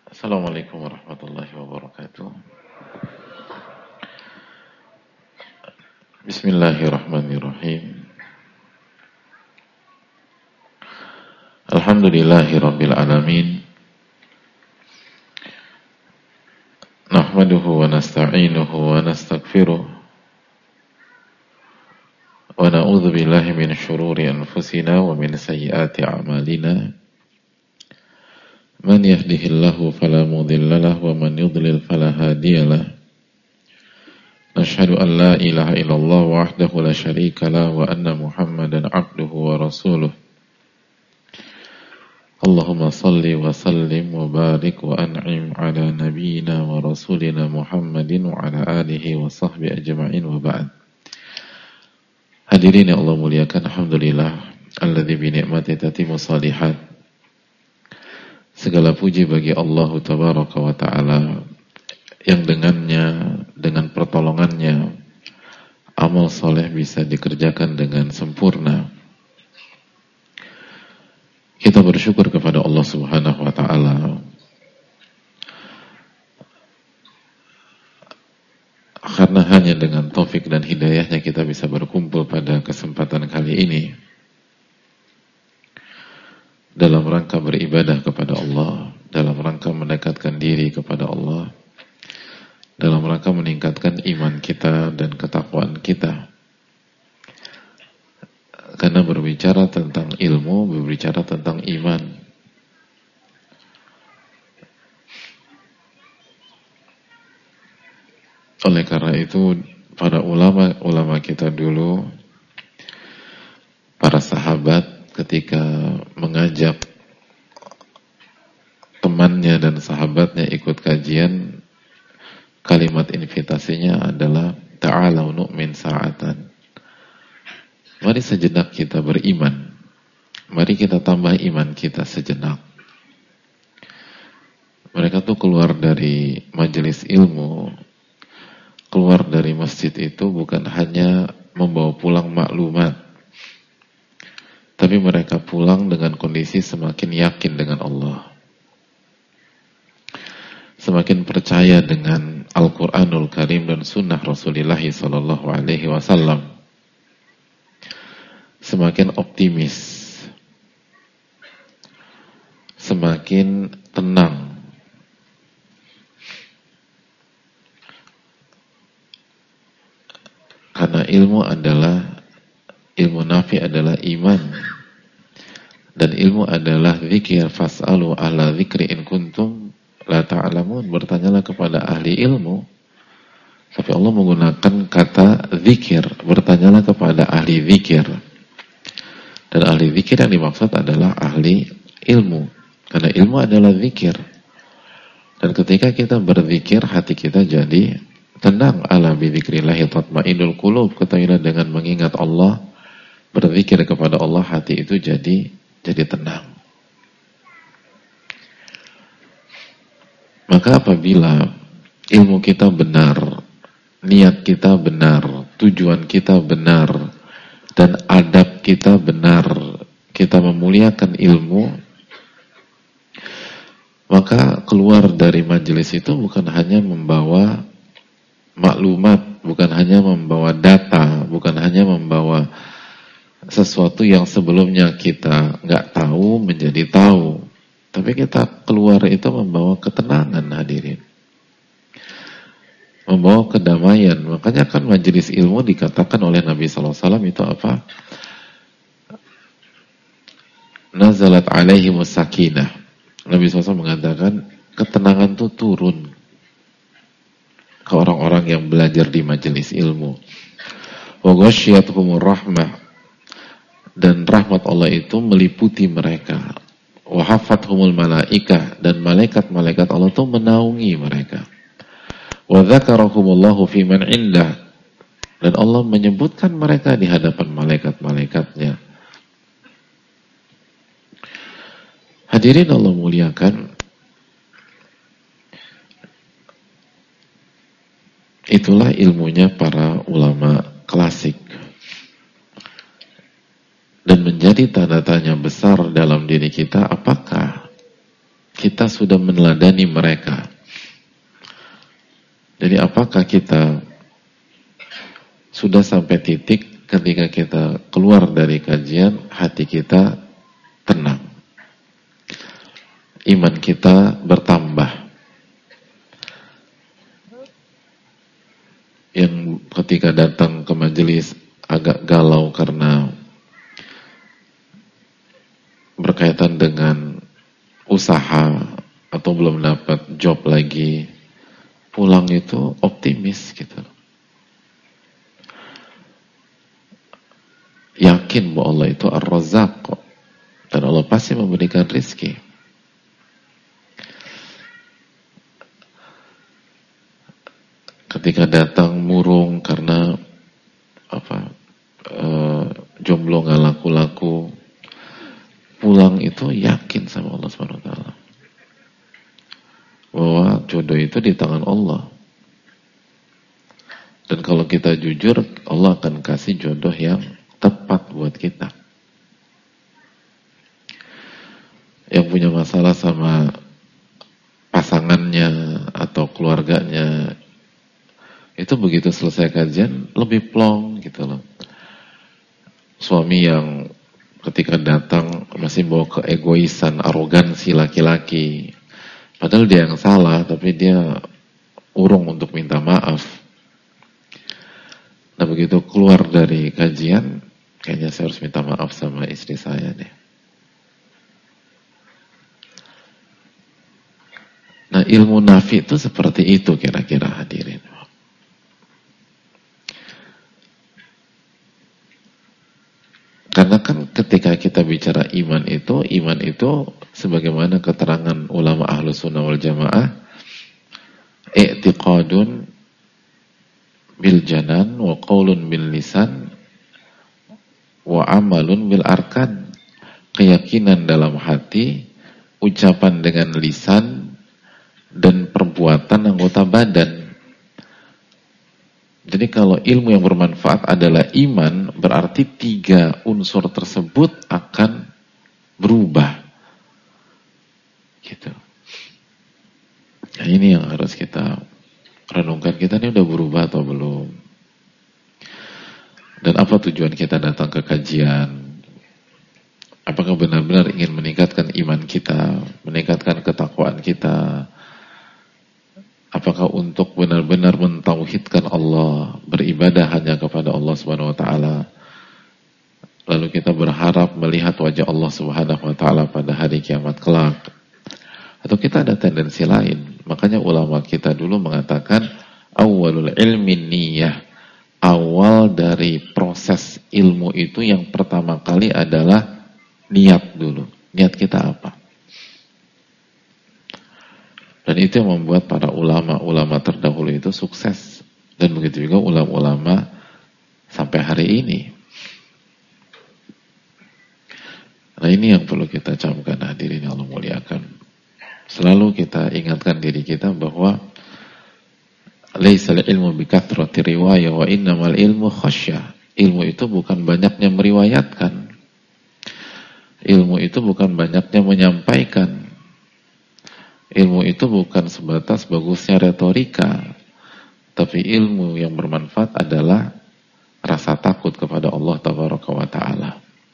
Assalamualaikum warahmatullahi wabarakatuh. Bismillahirrahmanirrahim. Alhamdulillahi rabbil alamin. Nahmaduhu wa nasta'inuhu wa nastaghfiruh. Wa na'udzu billahi min syururi anfusina wa min sayyiati a'malina. Man yahdihillahu fala mudilla lahu wa man yudlil fala hadiyalah. Nashhadu an la ilaha illallah wahdahu la syarika lah wa anna Muhammadan abduhu wa rasuluh. Allahumma salli wa sallim wa barik wa an'im ala nabiyyina wa rasulina Muhammadin wa ala alihi wa sahbihi ajma'in wa ba'd. Hadirin yang Allah muliakan, alhamdulillah alladzi bi ni'matihi tatimmu shalihat. Segala puji bagi Allah tabaraka wa ta'ala yang dengannya, dengan pertolongannya, amal soleh bisa dikerjakan dengan sempurna. Kita bersyukur kepada Allah Subhanahu wa ta'ala karena hanya dengan taufik dan hidayahnya kita bisa berkumpul pada kesempatan kali ini dalam rangka beribadah kepada Allah, dalam rangka mendekatkan diri kepada Allah, dalam rangka meningkatkan iman kita dan ketakwaan kita. Karena berbicara tentang ilmu, berbicara tentang iman. Oleh karena itu, para ulama kita dulu, para sahabat ketika mengajak temannya dan sahabatnya ikut kajian, kalimat invitasinya adalah ta'alau nu'min sa'atan. Mari sejenak kita beriman. Mari kita tambah iman kita sejenak. Mereka tuh keluar dari majelis ilmu, keluar dari masjid itu bukan hanya membawa pulang maklumat, tapi mereka pulang dengan kondisi semakin yakin dengan Allah, semakin percaya dengan Al-Quranul Karim dan Sunnah Rasulullah Sallallahu Alaihi Wasallam, semakin optimis, semakin tenang. Karena ilmu nafi adalah iman, dan ilmu adalah zikir. Fas'alu ala zikri in kuntum la ta'lamun. Bertanyalah kepada ahli ilmu. Tapi Allah menggunakan kata zikir. Bertanyalah kepada ahli zikir. Dan ahli zikir yang dimaksud adalah ahli ilmu. Karena ilmu adalah zikir. Dan ketika kita berzikir, hati kita jadi tenang. Ala bi dzikrillahi tatma'innul qulub. Ketahuilah dengan mengingat Allah, berzikir kepada Allah, hati itu jadi tenang. Maka apabila ilmu kita benar, niat kita benar, tujuan kita benar, dan adab kita benar, kita memuliakan ilmu, maka keluar dari majelis itu bukan hanya membawa maklumat, bukan hanya membawa data, bukan hanya membawa sesuatu yang sebelumnya kita nggak tahu menjadi tahu, tapi kita keluar itu membawa ketenangan, hadirin, membawa kedamaian. Makanya kan majelis ilmu dikatakan oleh Nabi SAW itu apa? Nazalat alaihimus sakinah. Nabi SAW mengatakan ketenangan itu turun ke orang-orang yang belajar di majelis ilmu. Wa ghasyiyatuhumur rahmah, dan rahmat Allah itu meliputi mereka. Wa hafathumul malaikah, dan malaikat-malaikat Allah itu menaungi mereka. Wa dzakarahumullahu fi man indah, dan Allah menyebutkan mereka di hadapan malaikat-malaikatnya. Hadirin Allah muliakan, itulah ilmunya para ulama klasik. Dan menjadi tanda tanya besar dalam diri kita, apakah kita sudah meneladani mereka. Jadi apakah kita sudah sampai titik ketika kita keluar dari kajian, hati kita tenang, iman kita bertambah, yang ketika datang ke majelis agak galau karena berkaitan dengan usaha atau belum dapat job lagi, pulang itu optimis gitu, yakin bahwa Allah itu Ar-Razzaq dan Allah pasti memberikan rizki. Ketika datang murung karena jomblo nggak laku-laku, pulang itu yakin sama Allah Subhanahu wa taala bahwa jodoh itu di tangan Allah. Dan kalau kita jujur, Allah akan kasih jodoh yang tepat buat kita. Yang punya masalah sama pasangannya atau keluarganya, itu begitu selesai kajian lebih plong gitu loh. Suami yang ketika datang masih bawa keegoisan, arogansi laki-laki, padahal dia yang salah, tapi dia urung untuk minta maaf. Nah begitu keluar dari kajian, kayaknya saya harus minta maaf sama istri saya deh. Nah ilmu nafi itu seperti itu kira-kira, hadirin. Karena kan ketika kita bicara iman itu sebagaimana keterangan ulama Ahlus Sunnah wal Jamaah, i'tiqadun bil janan wa qaulun bil lisan wa amalun bil arkan. Keyakinan dalam hati, ucapan dengan lisan, dan perbuatan anggota badan. Jadi kalau ilmu yang bermanfaat adalah iman, berarti 3 unsur tersebut akan berubah. Gitu. Nah ini yang harus kita renungkan, kita ini udah berubah atau belum? Dan apa tujuan kita datang ke kajian? Apakah benar-benar ingin meningkatkan iman kita, meningkatkan ketakwaan kita? Apakah untuk benar-benar mentauhidkan Allah, beribadah hanya kepada Allah Subhanahu wa taala? Lalu kita berharap melihat wajah Allah Subhanahu wa taala pada hari kiamat kelak. Atau kita ada tendensi lain? Makanya ulama kita dulu mengatakan awwalul ilmi niyyah. Awal dari proses ilmu itu yang pertama kali adalah niat dulu. Niat kita apa? Dan itu yang membuat para ulama-ulama terdahulu itu sukses. Dan begitu juga ulama-ulama sampai hari ini. Nah ini yang perlu kita camkan, hadirin yang Allah muliakan. Selalu kita ingatkan diri kita bahwa laisal ilmu bikathrati riwayah wa innamal ilmu khasyah. Ilmu itu bukan banyaknya meriwayatkan. Ilmu itu bukan banyaknya menyampaikan. Ilmu itu bukan sebatas bagusnya retorika, tapi ilmu yang bermanfaat adalah rasa takut kepada Allah Tabaraka wa Ta'ala.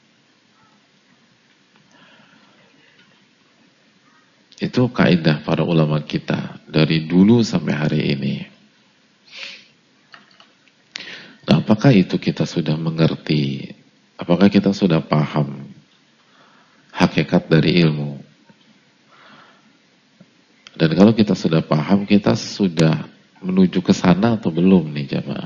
Itu kaidah para ulama kita dari dulu sampai hari ini. Nah, apakah itu kita sudah mengerti? Apakah kita sudah paham hakikat dari ilmu? Dan kalau kita sudah paham, kita sudah menuju ke sana atau belum nih jamaah?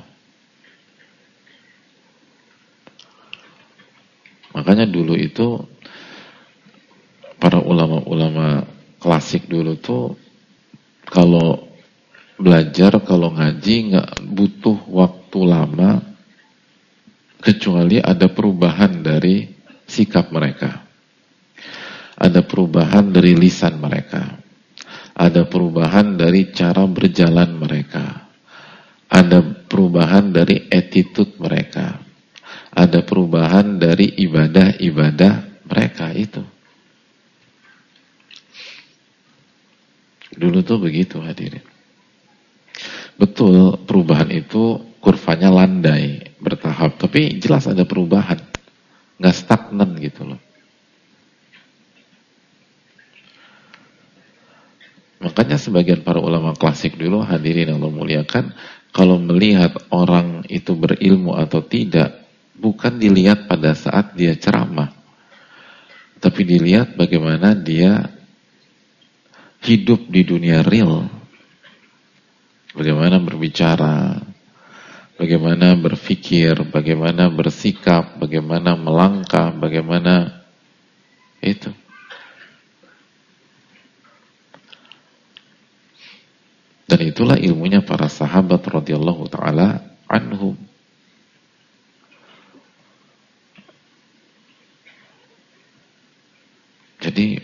Makanya dulu itu para ulama-ulama klasik dulu tuh kalau belajar, kalau ngaji nggak butuh waktu lama kecuali ada perubahan dari sikap mereka, ada perubahan dari lisan mereka, ada perubahan dari cara berjalan mereka, ada perubahan dari attitude mereka, ada perubahan dari ibadah-ibadah mereka itu. Dulu tuh begitu hadirin. Betul, perubahan itu kurvanya landai, bertahap. Tapi jelas ada perubahan. Nggak stagnan gitu loh. Makanya sebagian para ulama klasik dulu, hadirin Allah muliakan, kalau melihat orang itu berilmu atau tidak, bukan dilihat pada saat dia ceramah, tapi dilihat bagaimana dia hidup di dunia real, bagaimana berbicara, bagaimana berpikir, bagaimana bersikap, bagaimana melangkah, bagaimana itu. Dan itulah ilmunya para sahabat radhiyallahu taala anhum. Jadi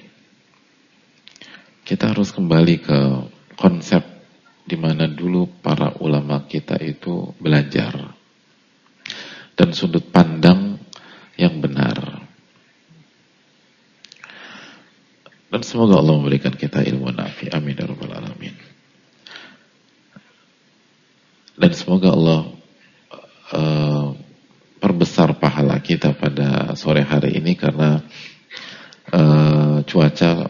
kita harus kembali ke konsep di mana dulu para ulama kita itu belajar dan sudut pandang yang benar. Dan semoga Allah memberikan kita ilmu nafi. Amin ya rabbal alamin. Dan semoga Allah perbesar pahala kita pada sore hari ini karena cuaca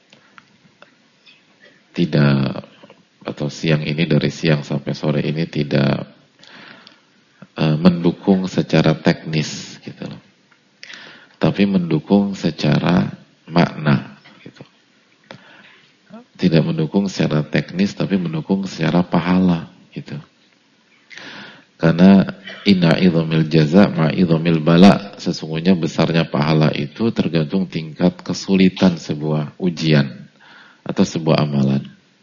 tidak, atau siang ini dari siang sampai sore ini tidak mendukung secara teknis gitu loh. Tapi mendukung secara makna gitu. Tidak mendukung secara teknis tapi mendukung secara pahala gitu. Karena inna idhamil jaza ma'idhamil bala, sesungguhnya besarnya pahala itu tergantung tingkat kesulitan sebuah ujian atau sebuah amalan.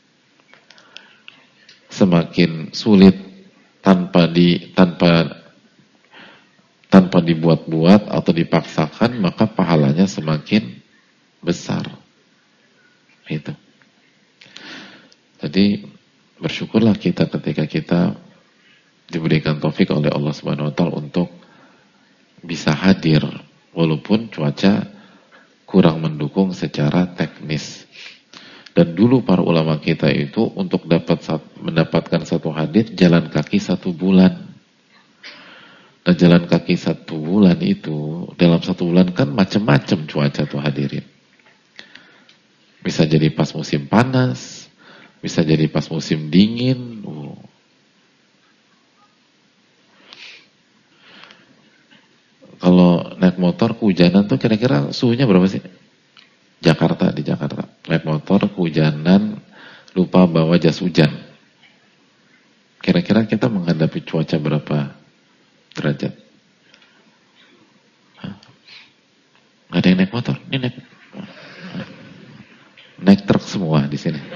Semakin sulit tanpa dibuat-buat atau dipaksakan, maka pahalanya semakin besar. Itu. Jadi bersyukurlah kita ketika kita diberikan taufik oleh Allah Subhanahu wa taala untuk bisa hadir walaupun cuaca kurang mendukung secara teknis. Dan dulu para ulama kita itu untuk mendapatkan satu hadis jalan kaki 1 bulan. Dan jalan kaki 1 bulan itu dalam 1 bulan kan macam-macam cuaca tuh hadirin. Bisa jadi pas musim panas, bisa jadi pas musim dingin. Kalau naik motor kehujanan tuh kira-kira suhunya berapa sih? Di Jakarta. Naik motor kehujanan, lupa bawa jas hujan. Kira-kira kita menghadapi cuaca berapa derajat? Gak ada yang naik motor, ini naik truk semua di sini.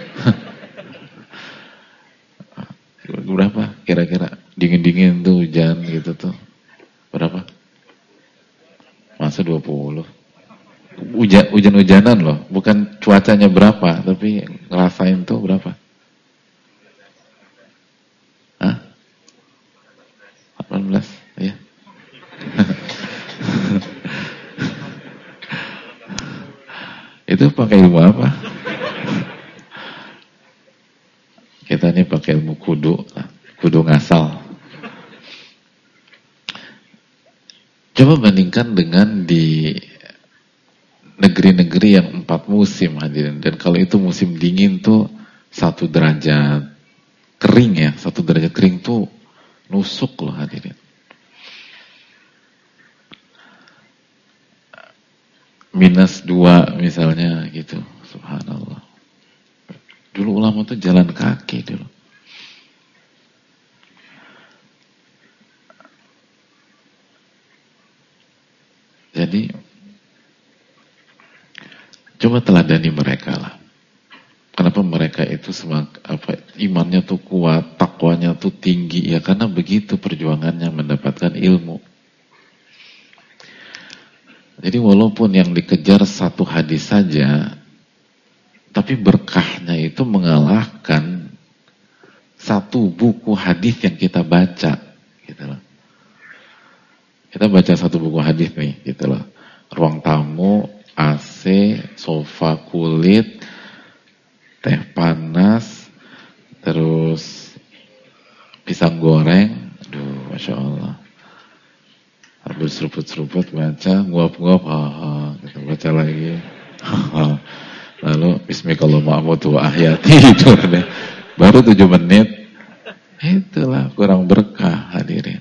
Berapa kira-kira? Dingin-dingin tuh hujan gitu tuh. Berapa? Masa 20? Hujan-hujanan loh, bukan cuacanya berapa, tapi ngerasain tuh berapa? Hah? 18? Iya. Itu pakai ilmu apa? Kita ini pakai ilmu kudu ngasal. Coba bandingkan dengan di negeri-negeri yang 4 musim hadirin. Dan kalau itu musim dingin tuh 1 derajat kering ya, 1 derajat kering tuh nusuk loh hadirin. -2 misalnya gitu, subhanallah. Dulu ulama tuh jalan kaki dulu. Jadi coba teladani mereka lah. Kenapa mereka itu imannya tuh kuat, takwanya tuh tinggi, ya karena begitu perjuangannya mendapatkan ilmu. Jadi walaupun yang dikejar 1 hadis saja, tapi berkahnya itu mengalahkan 1 buku hadis yang kita baca, gitu loh. Kita baca 1 buku hadis nih, gitu loh. Ruang tamu, AC, sofa kulit, teh panas, goreng, aduh, Masya Allah. Habis seruput-seruput baca, nguap-nguap, gitu, baca lagi. Lalu Bismillahirrahmanirrahim wa ahyati itu deh. Baru 7 menit. Itulah kurang berkah hadirin.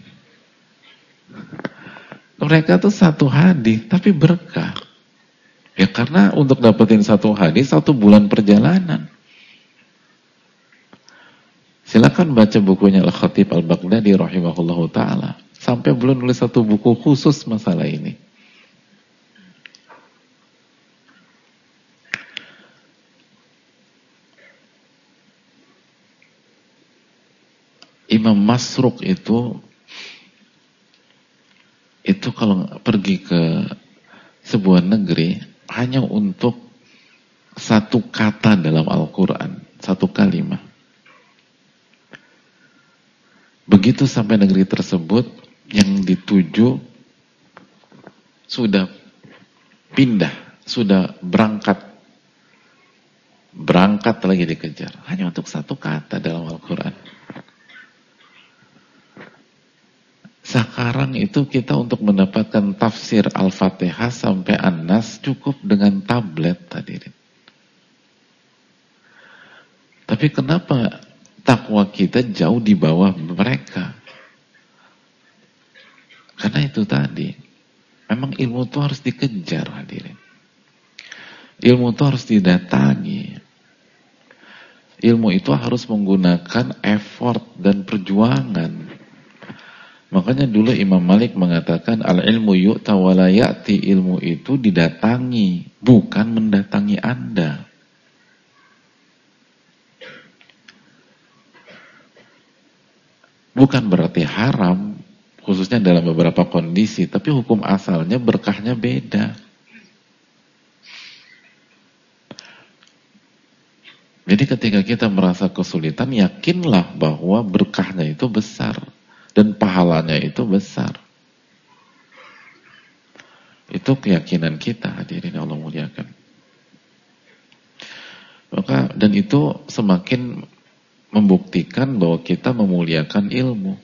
Mereka tuh satu hadis tapi berkah. Ya karena untuk dapetin satu hadis 1 bulan perjalanan. Silakan baca bukunya Al-Khatib Al-Baghdadi rahimahullahu ta'ala. Sampai belum nulis 1 buku khusus masalah ini. Imam Masruq itu kalau pergi ke sebuah negeri hanya untuk 1 kata dalam Al-Quran, 1 kalimat. Begitu sampai negeri tersebut, yang dituju sudah pindah, sudah berangkat lagi dikejar, hanya untuk 1 kata dalam Al-Quran. Sekarang itu kita untuk mendapatkan tafsir Al-Fatihah sampai An-Nas cukup dengan tablet hadirin. Tapi kenapa takwa kita jauh di bawah mereka? Karena itu tadi, memang ilmu itu harus dikejar hadirin. Ilmu itu harus didatangi. Ilmu itu harus menggunakan effort dan perjuangan. Makanya dulu Imam Malik mengatakan al-ilmu yu'ta wa la ya'ti, ilmu itu didatangi, bukan mendatangi Anda. Bukan berarti haram, khususnya dalam beberapa kondisi, tapi hukum asalnya berkahnya beda. Jadi ketika kita merasa kesulitan, yakinlah bahwa berkahnya itu besar. Dan pahalanya itu besar. Itu keyakinan kita hadirin Allah muliakan. Maka dan itu semakin membuktikan bahwa kita memuliakan ilmu.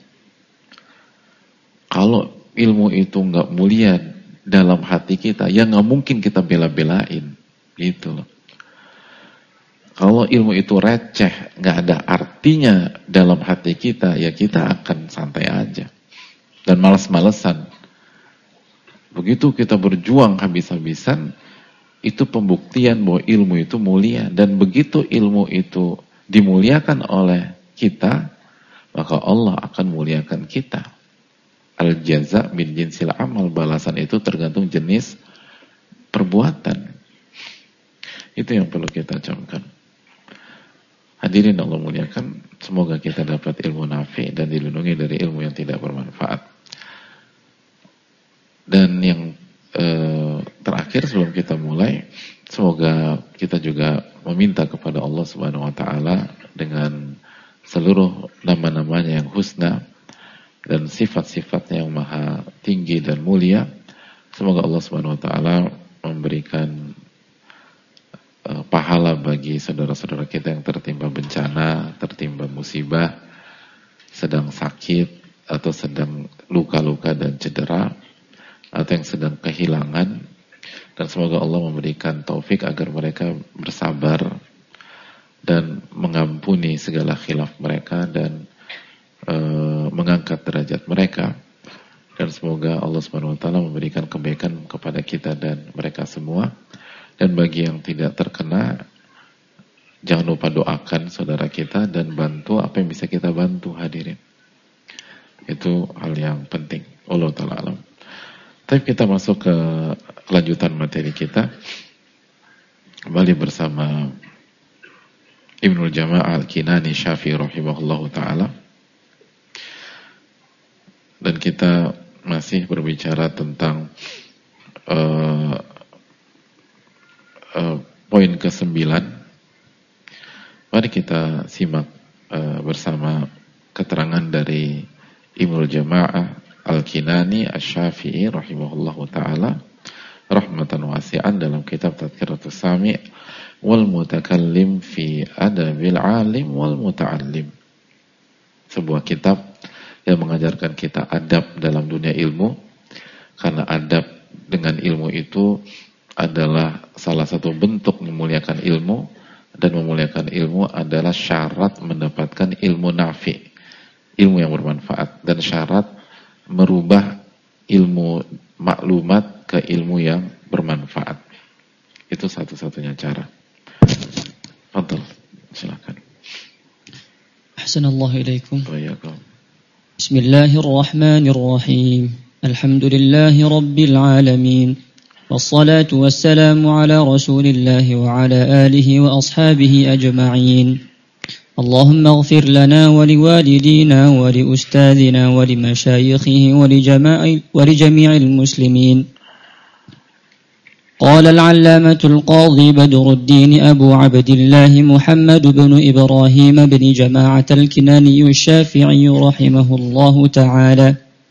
Kalau ilmu itu nggak mulia dalam hati kita, ya nggak mungkin kita bela-belain, gitu loh. Kalau ilmu itu receh, nggak ada artinya dalam hati kita, ya kita akan santai aja. Dan malas-malesan. Begitu kita berjuang habis-habisan, itu pembuktian bahwa ilmu itu mulia. Dan begitu ilmu itu dimuliakan oleh kita, maka Allah akan muliakan kita. Al-jaza min jinsil amal, balasan itu tergantung jenis perbuatan. Itu yang perlu kita camkan. Hadirin Allah muliakan, semoga kita dapat ilmu nafi dan dilindungi dari ilmu yang tidak bermanfaat. Dan yang terakhir sebelum kita mulai, semoga kita juga meminta kepada Allah Subhanahu wa taala dengan seluruh nama-namanya yang husna dan sifat-sifatnya yang maha tinggi dan mulia. Semoga Allah Subhanahu wa taala memberikan pahala bagi saudara-saudara kita yang tertimpa bencana, tertimpa musibah, sedang sakit atau sedang luka-luka dan cedera, atau yang sedang kehilangan. Dan semoga Allah memberikan taufik agar mereka bersabar dan mengampuni segala khilaf mereka dan mengangkat derajat mereka. Dan semoga Allah Subhanahu wa taala memberikan kebaikan kepada kita dan mereka semua. Dan bagi yang tidak terkena, jangan lupa doakan saudara kita dan bantu apa yang bisa kita bantu hadirin. Itu hal yang penting. Allah ta'ala alam. Tapi kita masuk ke kelanjutan materi kita. Kembali bersama Ibnul Jama'ah Al-Kinani Syafi'i rahimahullahu ta'ala. Dan kita masih berbicara tentang poin ke-9. Mari kita simak bersama keterangan dari Ibnul Jama'ah Al-Kinani Asy-Syafi'i rahimahullahu ta'ala rahmatan wasi'an dalam kitab Tadhkiratus Sami' wal Mutakallim fi Adabil Alim wal Muta'allim. Sebuah kitab yang mengajarkan kita adab dalam dunia ilmu, karena adab dengan ilmu itu adalah salah satu bentuk memuliakan ilmu, dan memuliakan ilmu adalah syarat mendapatkan ilmu nafi, ilmu yang bermanfaat, dan syarat merubah ilmu maklumat ke ilmu yang bermanfaat. Itu satu-satunya cara. Fadhal, silakan. Ahsanallahu ilaikum. Waalaikumsalam. Bismillahirrahmanirrahim. Alhamdulillahi rabbil alamin. والصلاة والسلام على رسول الله وعلى آله وأصحابه أجمعين. اللهم اغفر لنا ولوالدينا ولأستاذنا ولمشايخه ولجميع المسلمين. قال العلامة القاضي بدر الدين أبو عبد الله محمد بن إبراهيم بن جماعة الكناني الشافعي رحمه الله تعالى: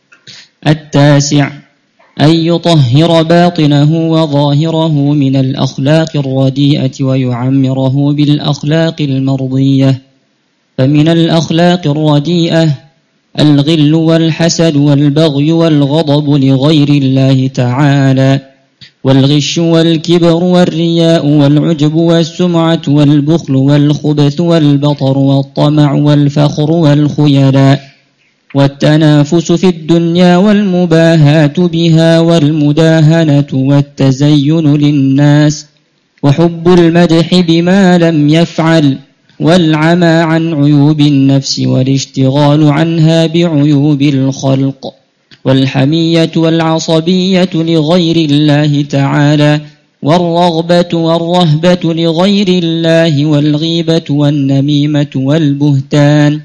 التاسع أن يطهر باطنه وظاهره من الأخلاق الرديئة ويعمره بالأخلاق المرضية. فمن الأخلاق الرديئة الغل والحسد والبغي والغضب لغير الله تعالى، والغش والكبر والرياء والعجب والسمعة والبخل والخبث والبطر والطمع والفخر والخيلاء، والتنافس في الدنيا والمباهاة بها والمداهنة والتزين للناس وحب المدح بما لم يفعل والعمى عن عيوب النفس والاشتغال عنها بعيوب الخلق والحمية والعصبية لغير الله تعالى والرغبة والرهبة لغير الله والغيبة والنميمة والبهتان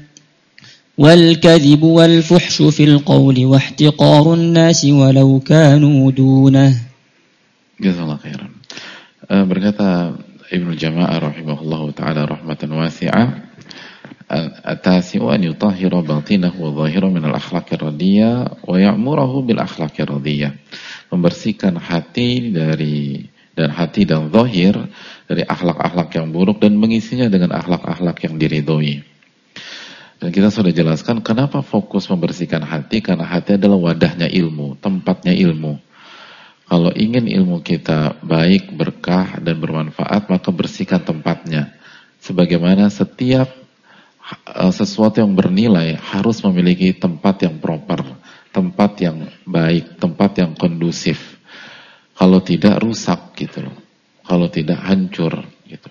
والكذب والفحش في القول واحتقار الناس ولو كانوا دونه. Jazakallahu khairan. Berkata Ibnu Jama'ah rahimahullahu ta'ala rahmatan wasi'ah, at-tasi'u an yutahhira batinahu wa zahirahu min al-akhlaqir radiyah wa ya'murahu bil akhlaqir radiyah. Membersihkan hati dan zahir dari akhlak-akhlak yang buruk dan mengisinya dengan akhlak-akhlak yang diridhoi. Dan kita sudah jelaskan kenapa fokus membersihkan hati, karena hati adalah wadahnya ilmu, tempatnya ilmu. Kalau ingin ilmu kita baik, berkah, dan bermanfaat, maka bersihkan tempatnya. Sebagaimana setiap sesuatu yang bernilai harus memiliki tempat yang proper, tempat yang baik, tempat yang kondusif. Kalau tidak, rusak gitu loh. Kalau tidak, hancur gitu.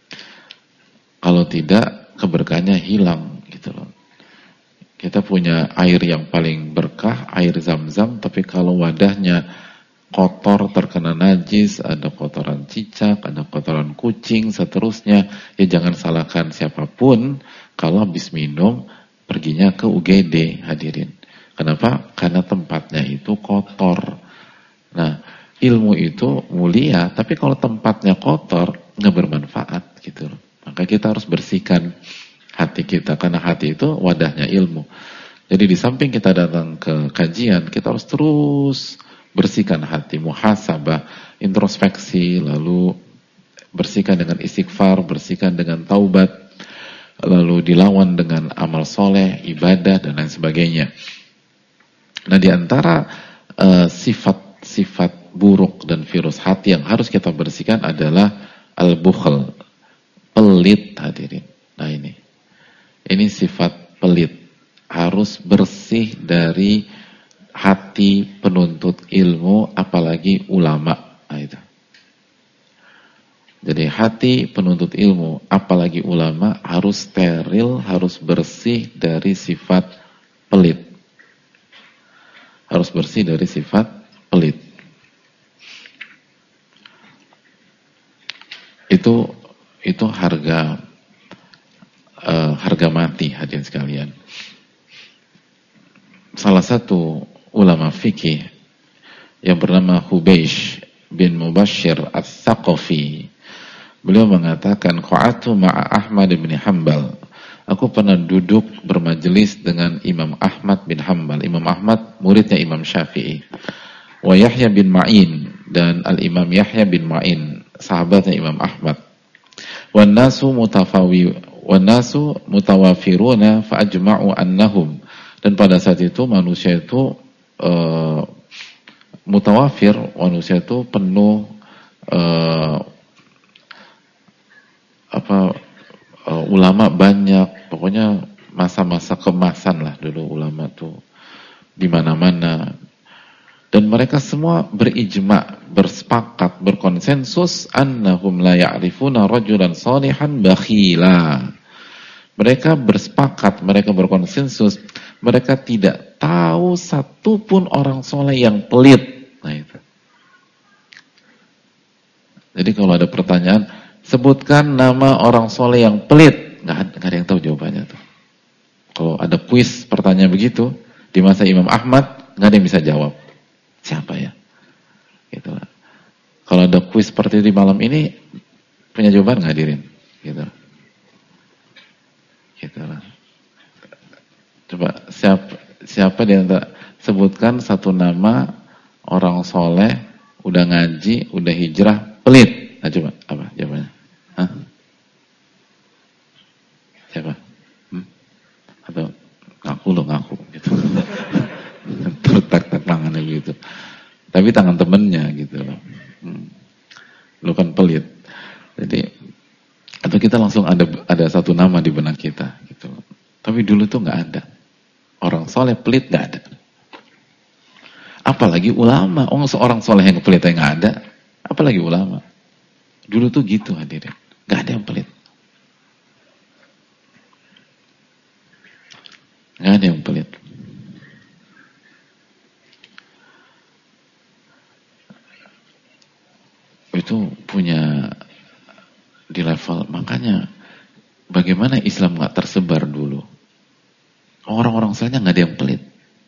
Kalau tidak, keberkahannya hilang gitu loh. Kita punya air yang paling berkah, air Zam-Zam, tapi kalau wadahnya kotor, terkena najis, ada kotoran cicak, ada kotoran kucing, seterusnya, ya jangan salahkan siapapun kalau habis minum perginya ke UGD, hadirin. Kenapa? Karena tempatnya itu kotor. Nah, ilmu itu mulia, tapi kalau tempatnya kotor, nggak bermanfaat gitu loh. Maka kita harus bersihkan hati kita, karena hati itu wadahnya ilmu. Jadi di samping kita datang ke kajian, kita harus terus bersihkan hati, muhasabah, introspeksi, lalu bersihkan dengan istighfar, bersihkan dengan taubat, lalu dilawan dengan amal soleh, ibadah, dan lain sebagainya. Nah, di antara sifat-sifat buruk dan virus hati yang harus kita bersihkan adalah al-bukhl, pelit, hadirin. Nah, ini sifat pelit, harus bersih dari hati penuntut ilmu, apalagi ulama. Nah, itu. Jadi hati penuntut ilmu, apalagi ulama, harus steril, harus bersih dari sifat pelit. Harus bersih dari sifat pelit. Itu harga mati, hadirin sekalian. Salah satu ulama fikih yang bernama Hubeish bin Mubashir Ats-Tsaqafi, beliau mengatakan, qa'atu ma'a Ahmad bin Hanbal, aku pernah duduk bermajelis dengan Imam Ahmad bin Hanbal. Imam Ahmad muridnya Imam Syafi'i. Wa Yahya bin Ma'in, dan Al-Imam Yahya bin Ma'in, sahabatnya Imam Ahmad. Wan nasu mutawafiruna fa ajma'u annahum Dan pada saat itu manusia itu mutawafir, manusia itu penuh ulama banyak, pokoknya masa-masa kemasan lah dulu ulama tuh di mana-mana. Dan mereka semua berijma, bersepakat, berkonsensus annahum la ya'rifuna rajulan salihan bakhila. Mereka bersepakat, mereka berkonsensus, mereka tidak tahu satupun orang soleh yang pelit. Nah itu. Jadi kalau ada pertanyaan, sebutkan nama orang soleh yang pelit, nggak ada yang tahu jawabannya tuh. Kalau ada kuis pertanyaan begitu di masa Imam Ahmad, nggak ada yang bisa jawab. Siapa ya? Gitu lah. Kalau ada kuis seperti di malam ini, punya jawaban nggak hadirin? Gitu. Gitu lah. Coba siapa di antara sebutkan satu nama orang soleh, udah ngaji, udah hijrah, pelit. Nah coba apa jawabannya? Hah? Siapa? Atau ngaku gitu. Terus tak tangannya gitu. Tapi tangan temennya gitu loh. Lu kan pelit. Jadi atau kita langsung ada satu nama di benak kita gitu loh. Tapi dulu tuh nggak ada. Orang soleh pelit nggak ada. Apalagi ulama. Seorang soleh yang pelit yang nggak ada. Apalagi ulama. Dulu tuh gitu hadirin. Nggak ada yang pelit. Nggak ada yang pelit. Itu punya di level, makanya bagaimana Islam nggak tersebar dulu? Orang-orang solehnya nggak ada yang pelit.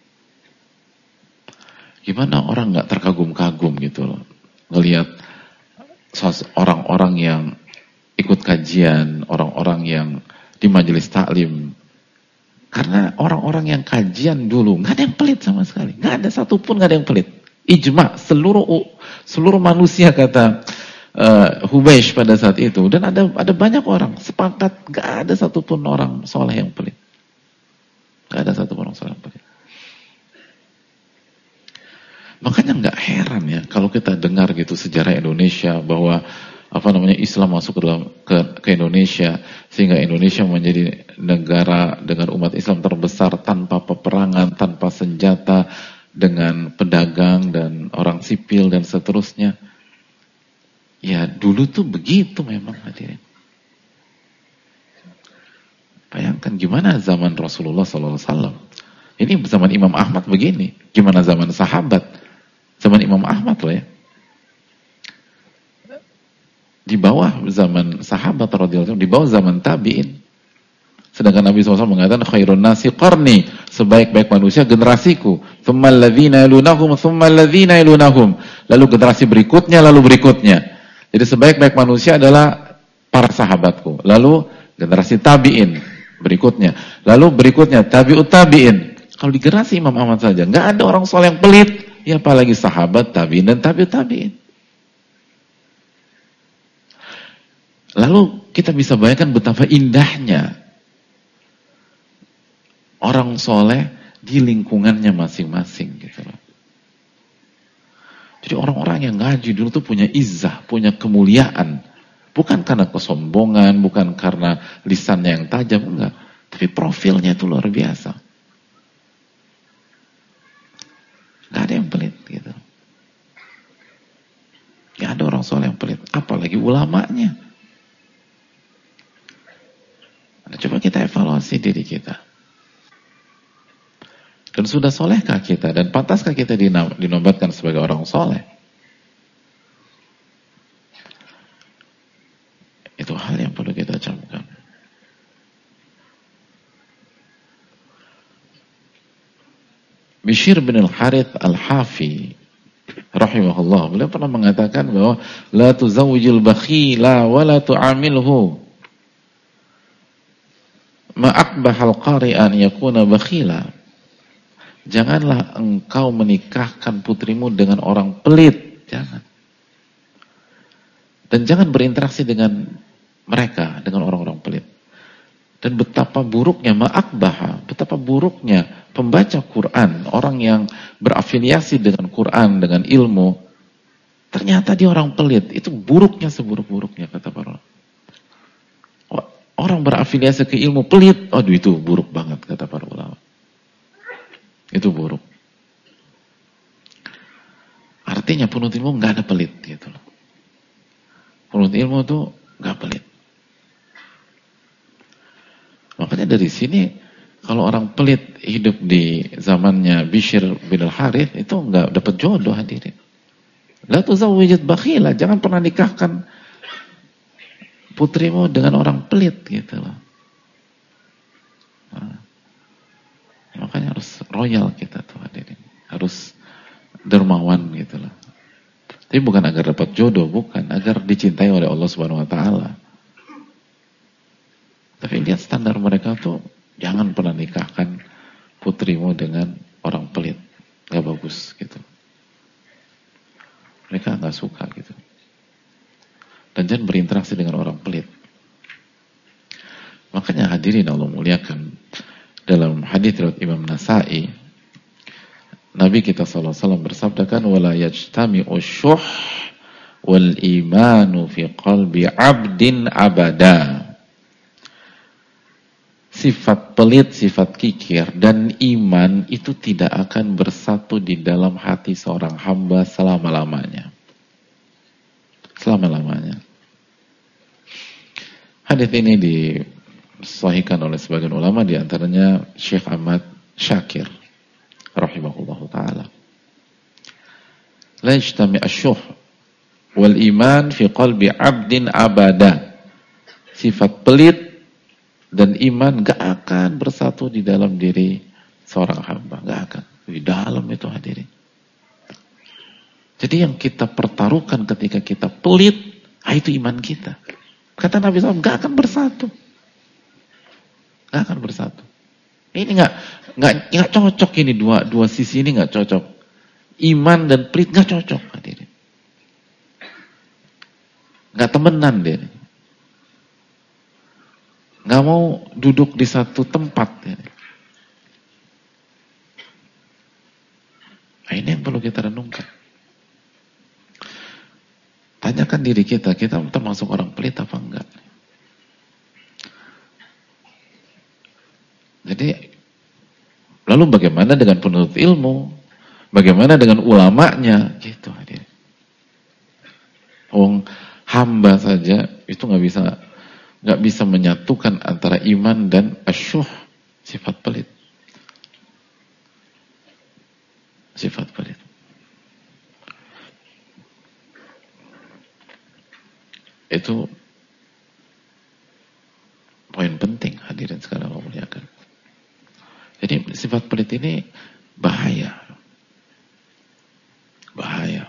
Gimana orang nggak terkagum-kagum gitu loh, ngelihat orang-orang yang ikut kajian, orang-orang yang di majelis taklim. Karena orang-orang yang kajian dulu nggak ada yang pelit sama sekali, nggak ada satupun, nggak ada yang pelit. Ijma seluruh manusia kata Hubeish pada saat itu, dan ada banyak orang sepakat nggak ada satupun orang soleh yang pelit, nggak ada satupun orang soleh yang pelit. Makanya nggak heran ya kalau kita dengar gitu sejarah Indonesia bahwa Islam masuk ke Indonesia sehingga Indonesia menjadi negara dengan umat Islam terbesar tanpa peperangan, tanpa senjata, dengan pedagang dan orang sipil dan seterusnya. Ya dulu tuh begitu memang hadirin. Bayangkan gimana zaman Rasulullah SAW. Ini zaman Imam Ahmad begini. Gimana zaman sahabat? Zaman Imam Ahmad loh ya. Di bawah zaman sahabat radhiyallahu anhum, di bawah zaman tabi'in. Sedangkan Nabi SAW mengatakan khairun nasi qarni, sebaik-baik manusia generasiku. Tsummal ladzina yalunahum, tsummal ladzina yalunahum. Lalu generasi berikutnya, lalu berikutnya. Jadi sebaik-baik manusia adalah para sahabatku. Lalu generasi tabi'in berikutnya. Lalu berikutnya tabi'ut tabi'in. Kalau di generasi Imam Ahmad saja enggak ada orang soleh yang pelit, ya apalagi sahabat, tabi'in dan tabi'ut tabi'in. Lalu kita bisa bayangkan betapa indahnya orang soleh di lingkungannya masing-masing gitu loh. Jadi orang-orang yang ngaji dulu tuh punya izzah, punya kemuliaan. Bukan karena kesombongan, bukan karena lisannya yang tajam, enggak. Tapi profilnya itu luar biasa. Gak ada yang pelit gitu. Gak ada orang soleh yang pelit. Apalagi ulamanya. Nah, coba kita evaluasi diri kita. Dan sudah solehkah kita? Dan pantaskah kita dinobatkan sebagai orang soleh? Itu hal yang perlu kita camkan. Bishr bin al-Harith al-Hafi rahimahullah, beliau pernah mengatakan bahwa la tuzawwijil bakhila wa la tu'amilhu ma aqbahal qari'an yakuna bakhila. Janganlah engkau menikahkan putrimu dengan orang pelit, jangan. Dan jangan berinteraksi dengan mereka, dengan orang-orang pelit. Dan betapa buruknya ma'akbaha, betapa buruknya pembaca Quran, orang yang berafiliasi dengan Quran, dengan ilmu, ternyata dia orang pelit. Itu buruknya seburuk-buruknya, kata para ulama. Orang berafiliasi ke ilmu pelit, aduh itu buruk banget, kata para ulama. Itu buruk. Artinya penuntut ilmu nggak ada pelit gitu loh. Penuntut ilmu tuh nggak pelit. Makanya dari sini kalau orang pelit hidup di zamannya Bishr bin al-Harith itu nggak dapat jodoh, hadirin. La tuzawwijat bakhila, jangan pernah nikahkan putrimu dengan orang pelit gitu loh. Nah, makanya harus royal kita tuh, hadirin. Harus dermawan gitu loh. Tapi bukan agar dapat jodoh, bukan, agar dicintai oleh Allah Subhanahu wa taala. Tapi lihat standar mereka tuh, jangan pernah nikahkan putrimu dengan orang pelit. Gak bagus gitu. Mereka gak suka gitu. Dan jangan berinteraksi dengan orang pelit. Makanya hadirin Allah muliakan, dalam hadits riwayat Imam Nasa'i, Nabi kita SAW bersabdakan, wala yajtami'u syuh wal imanu fi qalbi abdin abada. Sifat pelit, sifat kikir, dan iman itu tidak akan bersatu di dalam hati seorang hamba selama-lamanya. Selama-lamanya. Hadits ini disahihkan oleh sebagian ulama, di antaranya Syekh Ahmad Syakir rahimahullahu ta'ala. La yajtami asyuh wal iman fi qalbi abdin abada. Sifat pelit dan iman gak akan bersatu di dalam diri seorang hamba, gak akan. Di dalam itu, hadirin. Jadi yang kita pertaruhkan ketika kita pelit, itu iman kita. Kata Nabi SAW, gak akan bersatu. Gak akan bersatu. Ini gak cocok, ini dua sisi ini gak cocok. Iman dan pelit gak cocok, hadirin. Gak temenan deh. Gak mau duduk di satu tempat. Nah, ini yang perlu kita renungkan. Tanyakan diri kita termasuk orang pelit apa enggak? Jadi, lalu bagaimana dengan penuntut ilmu? Bagaimana dengan ulamanya? Gitu, hadir. Hamba saja itu nggak bisa menyatukan antara iman dan asyuh, sifat pelit. Sifat pelit. Itu poin penting, hadirin sekalian Allah muliakan. Jadi sifat pelit ini bahaya. Bahaya.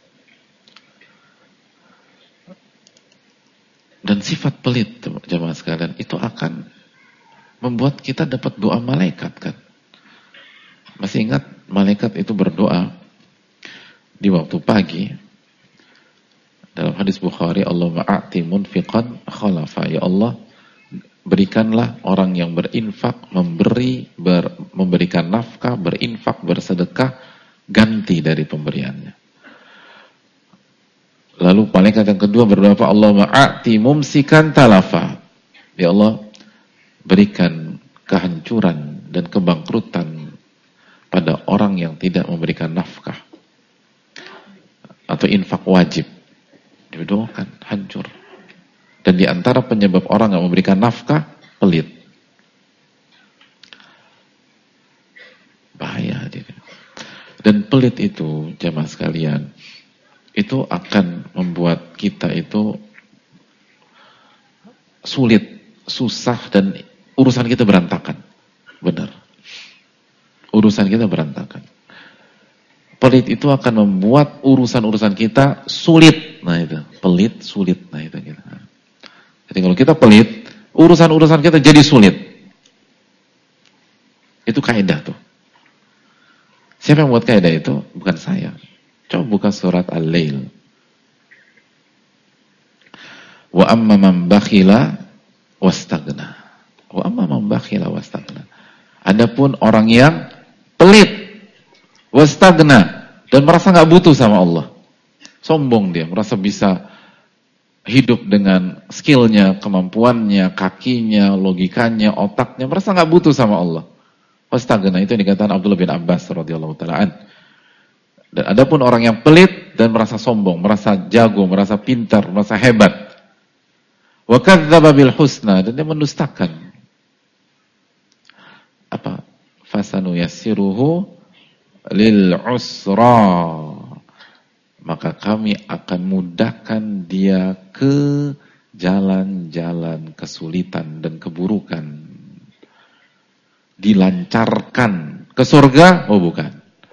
Dan sifat pelit, jemaah sekalian, itu akan membuat kita dapat doa malaikat, kan? Masih ingat malaikat itu berdoa di waktu pagi dalam hadis Bukhari, Allahumma a'ti munfiqan khalafa. Ya Allah, berikanlah orang yang berinfak, memberikan nafkah, berinfak, bersedekah, ganti dari pemberiannya. Lalu malaikat yang kedua berdoa, Allahumma a'ti mumsikan talafa. Ya Allah, berikan kehancuran dan kebangkrutan pada orang yang tidak memberikan nafkah atau infak wajib. Didoakan hancur. Dan di antara penyebab orang yang memberikan nafkah, pelit. Bahaya, hadirin. Dan pelit itu, jemaah sekalian, itu akan membuat kita itu sulit, susah, dan urusan kita berantakan. Benar. Urusan kita berantakan. Pelit itu akan membuat urusan-urusan kita sulit. Nah itu, pelit, sulit. Nah itu kita. Jadi kalau kita pelit, urusan-urusan kita jadi sulit. Itu kaidah tuh. Siapa yang buat kaidah itu? Bukan saya. Coba buka surat Al-Lail. Wa amma man bakhila wastagna. Wa amma man bakhila wastagna. Adapun orang yang wastagna, dan merasa nggak butuh sama Allah. Sombong dia, merasa bisa hidup dengan skillnya, kemampuannya, kakinya, logikanya, otaknya, merasa nggak butuh sama Allah. Wastagna, itu yang dikatakan Abdullah bin Abbas radhiyallahu ta'ala an. Dan adapun orang yang pelit dan merasa sombong, merasa jago, merasa pintar, merasa hebat. Wa kadzdzaba bil husna, dan dia mendustakan. Apa? Fasanu yassiruhu lil usra. Maka kami akan mudahkan dia ke jalan-jalan kesulitan dan keburukan. Dilancarkan ke surga? Oh bukan.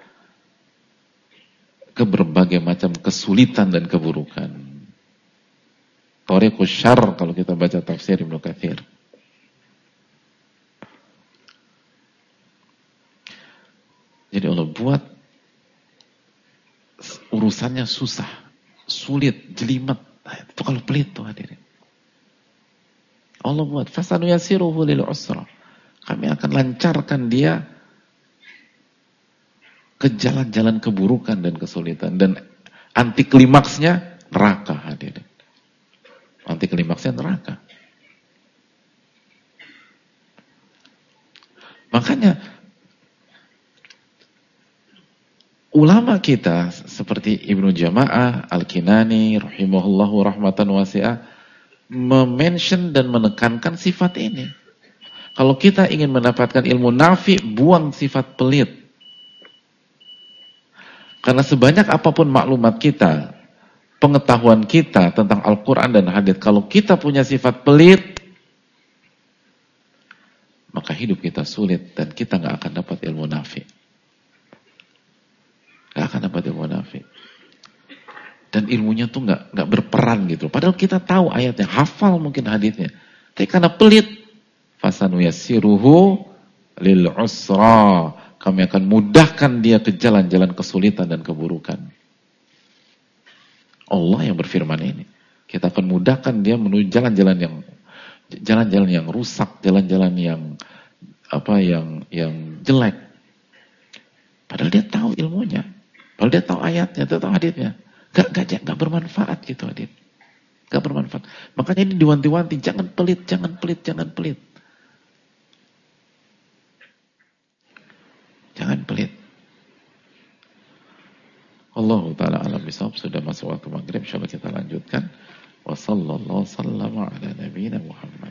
Ke berbagai macam kesulitan dan keburukan. Thariqus syarr kalau kita baca tafsir Ibnu Katsir. Jadi Allah buat urusannya susah, sulit, jelimet. Nah, itu kalau pelit tuh hadirin. Allah buat fasanu yasiruhu lil usra. Kami akan lancarkan dia ke jalan-jalan keburukan dan kesulitan, dan anti klimaksnya neraka hadirin. Anti klimaksnya neraka. Makanya ulama kita seperti Ibnu Jama'ah Al-Kinani rahimahullahu rahmatan wasi'ah memention dan menekankan sifat ini. Kalau kita ingin mendapatkan ilmu nafi, buang sifat pelit. Karena sebanyak apapun maklumat kita, pengetahuan kita tentang Al-Quran dan hadits, kalau kita punya sifat pelit, maka hidup kita sulit dan kita nggak akan dapat ilmu nafi. Gak akan dapat ilmu nafi. Dan ilmunya tuh gak berperan gitu. Padahal kita tahu ayatnya, hafal mungkin haditsnya. Tapi karena pelit, fasanu yassiruhu lil usra. Kami akan mudahkan dia ke jalan-jalan kesulitan dan keburukan. Allah yang berfirman ini. Kita akan mudahkan dia menuju jalan-jalan yang rusak, jalan-jalan yang jelek. Padahal dia tahu ilmunya. Kalau dia tahu ayatnya, dia tahu haditsnya, gak bermanfaat gitu hadits, gak bermanfaat. Makanya ini diwanti-wanti, jangan pelit, jangan pelit, jangan pelit, jangan pelit. Allahu ta'ala alam bisawab. Sudah masuk waktu maghrib, insyaallah kita lanjutkan. Wa sallallahu sallama ala nabiyina Muhammad.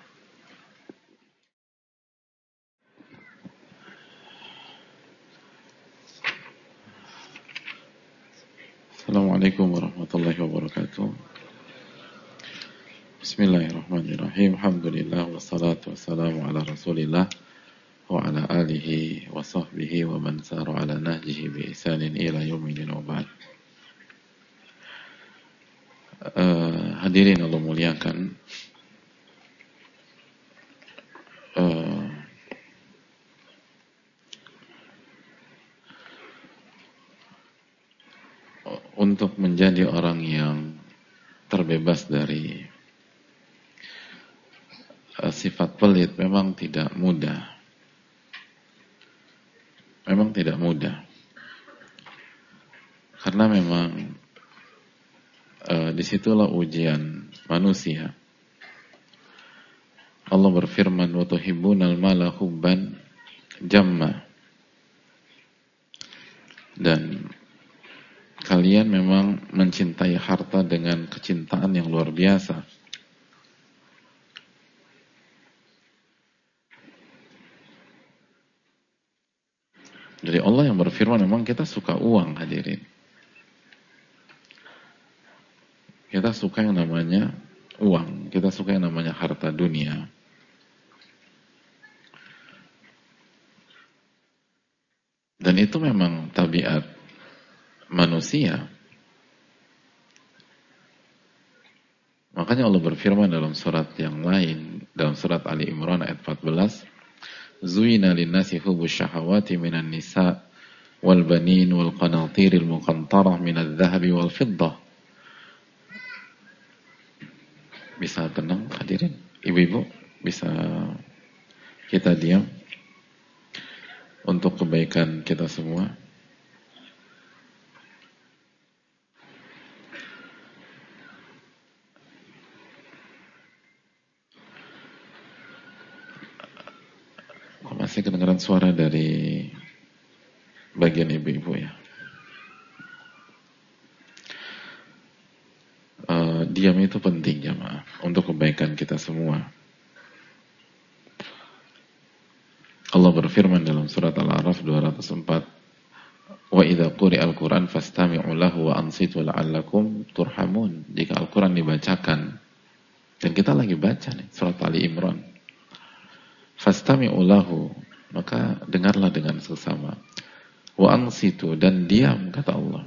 Assalamualaikum warahmatullahi wabarakatuh. Bismillahirrahmanirrahim. Alhamdulillah wassalatu wassalamu ala Rasulillah wa ala alihi wa sahbihi wa man sara ala nahjihi bi ihsanin ila yaumil wa ba'd. Hadirin Allah muliakan. Untuk menjadi orang yang terbebas dari sifat pelit memang tidak mudah. Memang tidak mudah. Karena memang disitulah ujian manusia. Allah berfirman, wa tuhibbunal mala hubban jamma. Dan kalian memang mencintai harta dengan kecintaan yang luar biasa. Jadi Allah yang berfirman, memang kita suka uang hadirin. Kita suka yang namanya uang. Kita suka yang namanya harta dunia. Dan itu memang tabiat manusia. Makanya Allah berfirman dalam surat yang lain, dalam surat Ali Imran ayat 14, Zuina linnasi hubbu syahawati minan nisa wal banin wal qanatiril muqantarah minadh dhahabi wal fiddah. Bisa tenang hadirin, ibu-ibu, bisa kita diam untuk kebaikan kita semua. Saya kedengaran suara dari bagian ibu-ibu ya. Diam itu penting jamaah untuk kebaikan kita semua. Allah berfirman dalam surat Al-A'raf 204, "Wa idza quri'al Qur'an fastami'u lahu wa ansitu la'allakum turhamun." Jika Al-Qur'an dibacakan, dan kita lagi baca nih surat Ali Imran, fastami'u lahu, maka dengarlah dengan sesama. Wa ansitu, dan diam, kata Allah.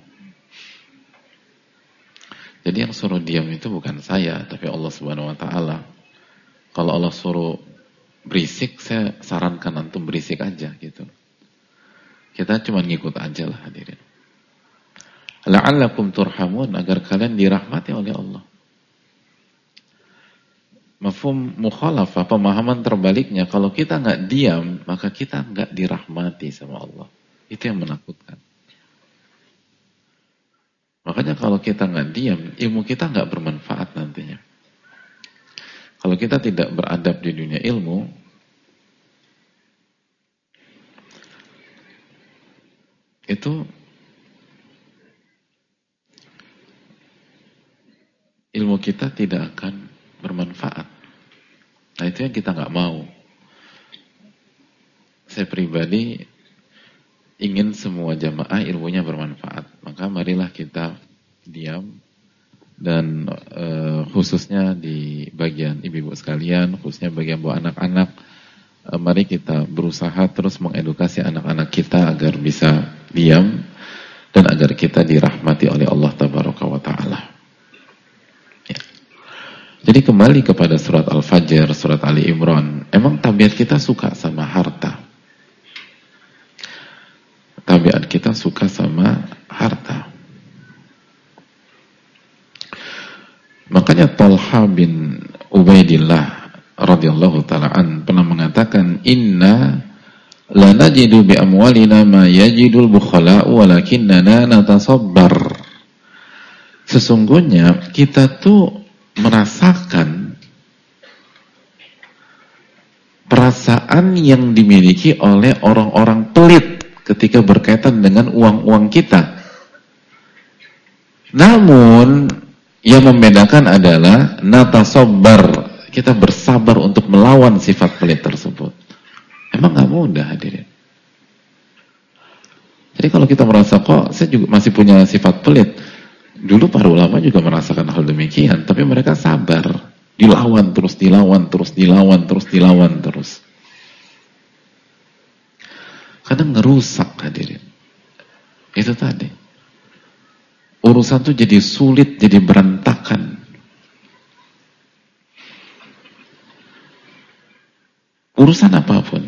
Jadi yang suruh diam itu bukan saya, tapi Allah Subhanahu wa taala. Kalau Allah suruh berisik, saya sarankan antum berisik aja gitu. Kita cuma ngikut aja lah hadirin. La'allakum turhamun, agar kalian dirahmati oleh Allah. Mafhum mukhalafah, pemahaman terbaliknya, kalau kita nggak diam, maka kita nggak dirahmati sama Allah. Itu yang menakutkan. Makanya kalau kita nggak diam, ilmu kita nggak bermanfaat nantinya. Kalau kita tidak beradab di dunia ilmu, itu ilmu kita tidak akan bermanfaat. Nah itu yang kita nggak mau. Saya pribadi ingin semua jamaah ilmunya bermanfaat. Maka marilah kita diam, dan khususnya di bagian ibu-ibu sekalian, khususnya bagian buat anak-anak, mari kita berusaha terus mengedukasi anak-anak kita agar bisa diam dan agar kita dirahmati oleh Allah Tabaraka wa Ta'ala. Ya. Jadi kembali kepada surat Al-Fajr, surat Ali Imran. Emang tabiat kita suka sama harta. Tabiat kita suka sama harta. Makanya Talha bin Ubaidillah radhiyallahu ta'ala an pernah mengatakan, "Inna la najidu bi amwalina ma yajidul bukhala'u walakinnana natasabbar." Sesungguhnya kita tuh merasakan perasaan yang dimiliki oleh orang-orang pelit ketika berkaitan dengan uang-uang kita. Namun yang membedakan adalah natasabbar, kita bersabar untuk melawan sifat pelit tersebut. Emang gak mudah hadirin. Jadi kalau kita merasa kok saya juga masih punya sifat pelit, dulu para ulama juga merasakan hal demikian, tapi mereka sabar, dilawan terus, dilawan terus, dilawan terus, dilawan terus. Kadang ngerusak hadirin. Itu tadi. Urusan tuh jadi sulit, jadi berantakan. Urusan apapun.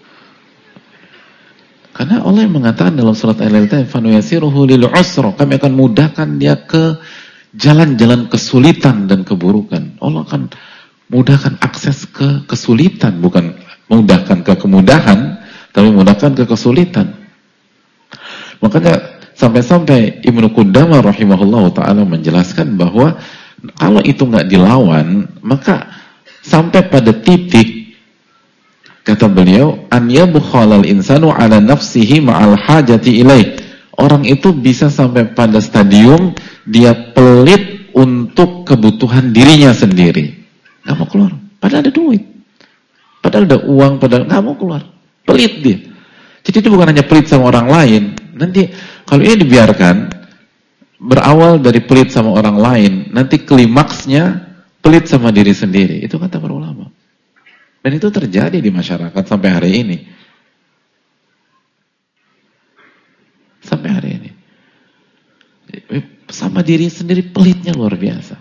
Karena Allah yang mengatakan dalam surat Al-Al-Ta'im, "Fanuyasiruhu lil usra," kami akan mudahkan dia ke jalan-jalan kesulitan dan keburukan. Allah akan mudahkan akses ke kesulitan, bukan mudahkan ke kemudahan, tapi mudahkan ke kesulitan. Makanya sampai-sampai Ibnu Qudamah rahimahullah ta'ala menjelaskan bahwa kalau itu nggak dilawan, maka sampai pada titik, kata beliau, an yabkhalal insanu ala nafsihi ma'al hajati ilaih. Orang itu bisa sampai pada stadium dia pelit untuk kebutuhan dirinya sendiri. Nggak mau keluar, padahal ada duit, padahal ada uang, padahal nggak mau keluar, pelit dia. Jadi itu bukan hanya pelit sama orang lain. Nanti kalau ini dibiarkan berawal dari pelit sama orang lain, nanti klimaksnya pelit sama diri sendiri. Itu kata para ulama. Dan itu terjadi di masyarakat sampai hari ini. Sampai hari ini. Sama diri sendiri pelitnya luar biasa.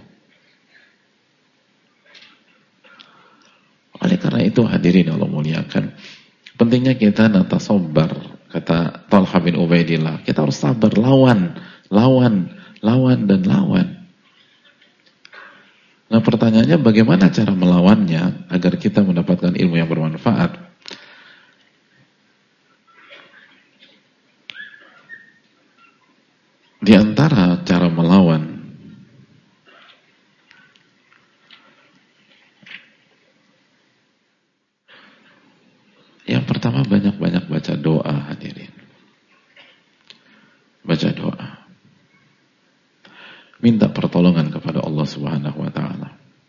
Oleh karena itu hadirin Allah muliakan, pentingnya kita natasabbar. Kata Talha bin Ubaidillah, kita harus sabar, lawan, dan lawan. Nah pertanyaannya, bagaimana cara melawannya agar kita mendapatkan ilmu yang bermanfaat? Di antara cara melawan, yang pertama pertama banyak-banyak baca doa, hadirin. Baca doa. Minta pertolongan kepada Allah Subhanahu wa taala.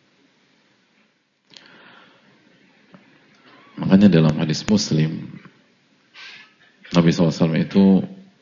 Makanya dalam hadis Muslim, Nabi SAW itu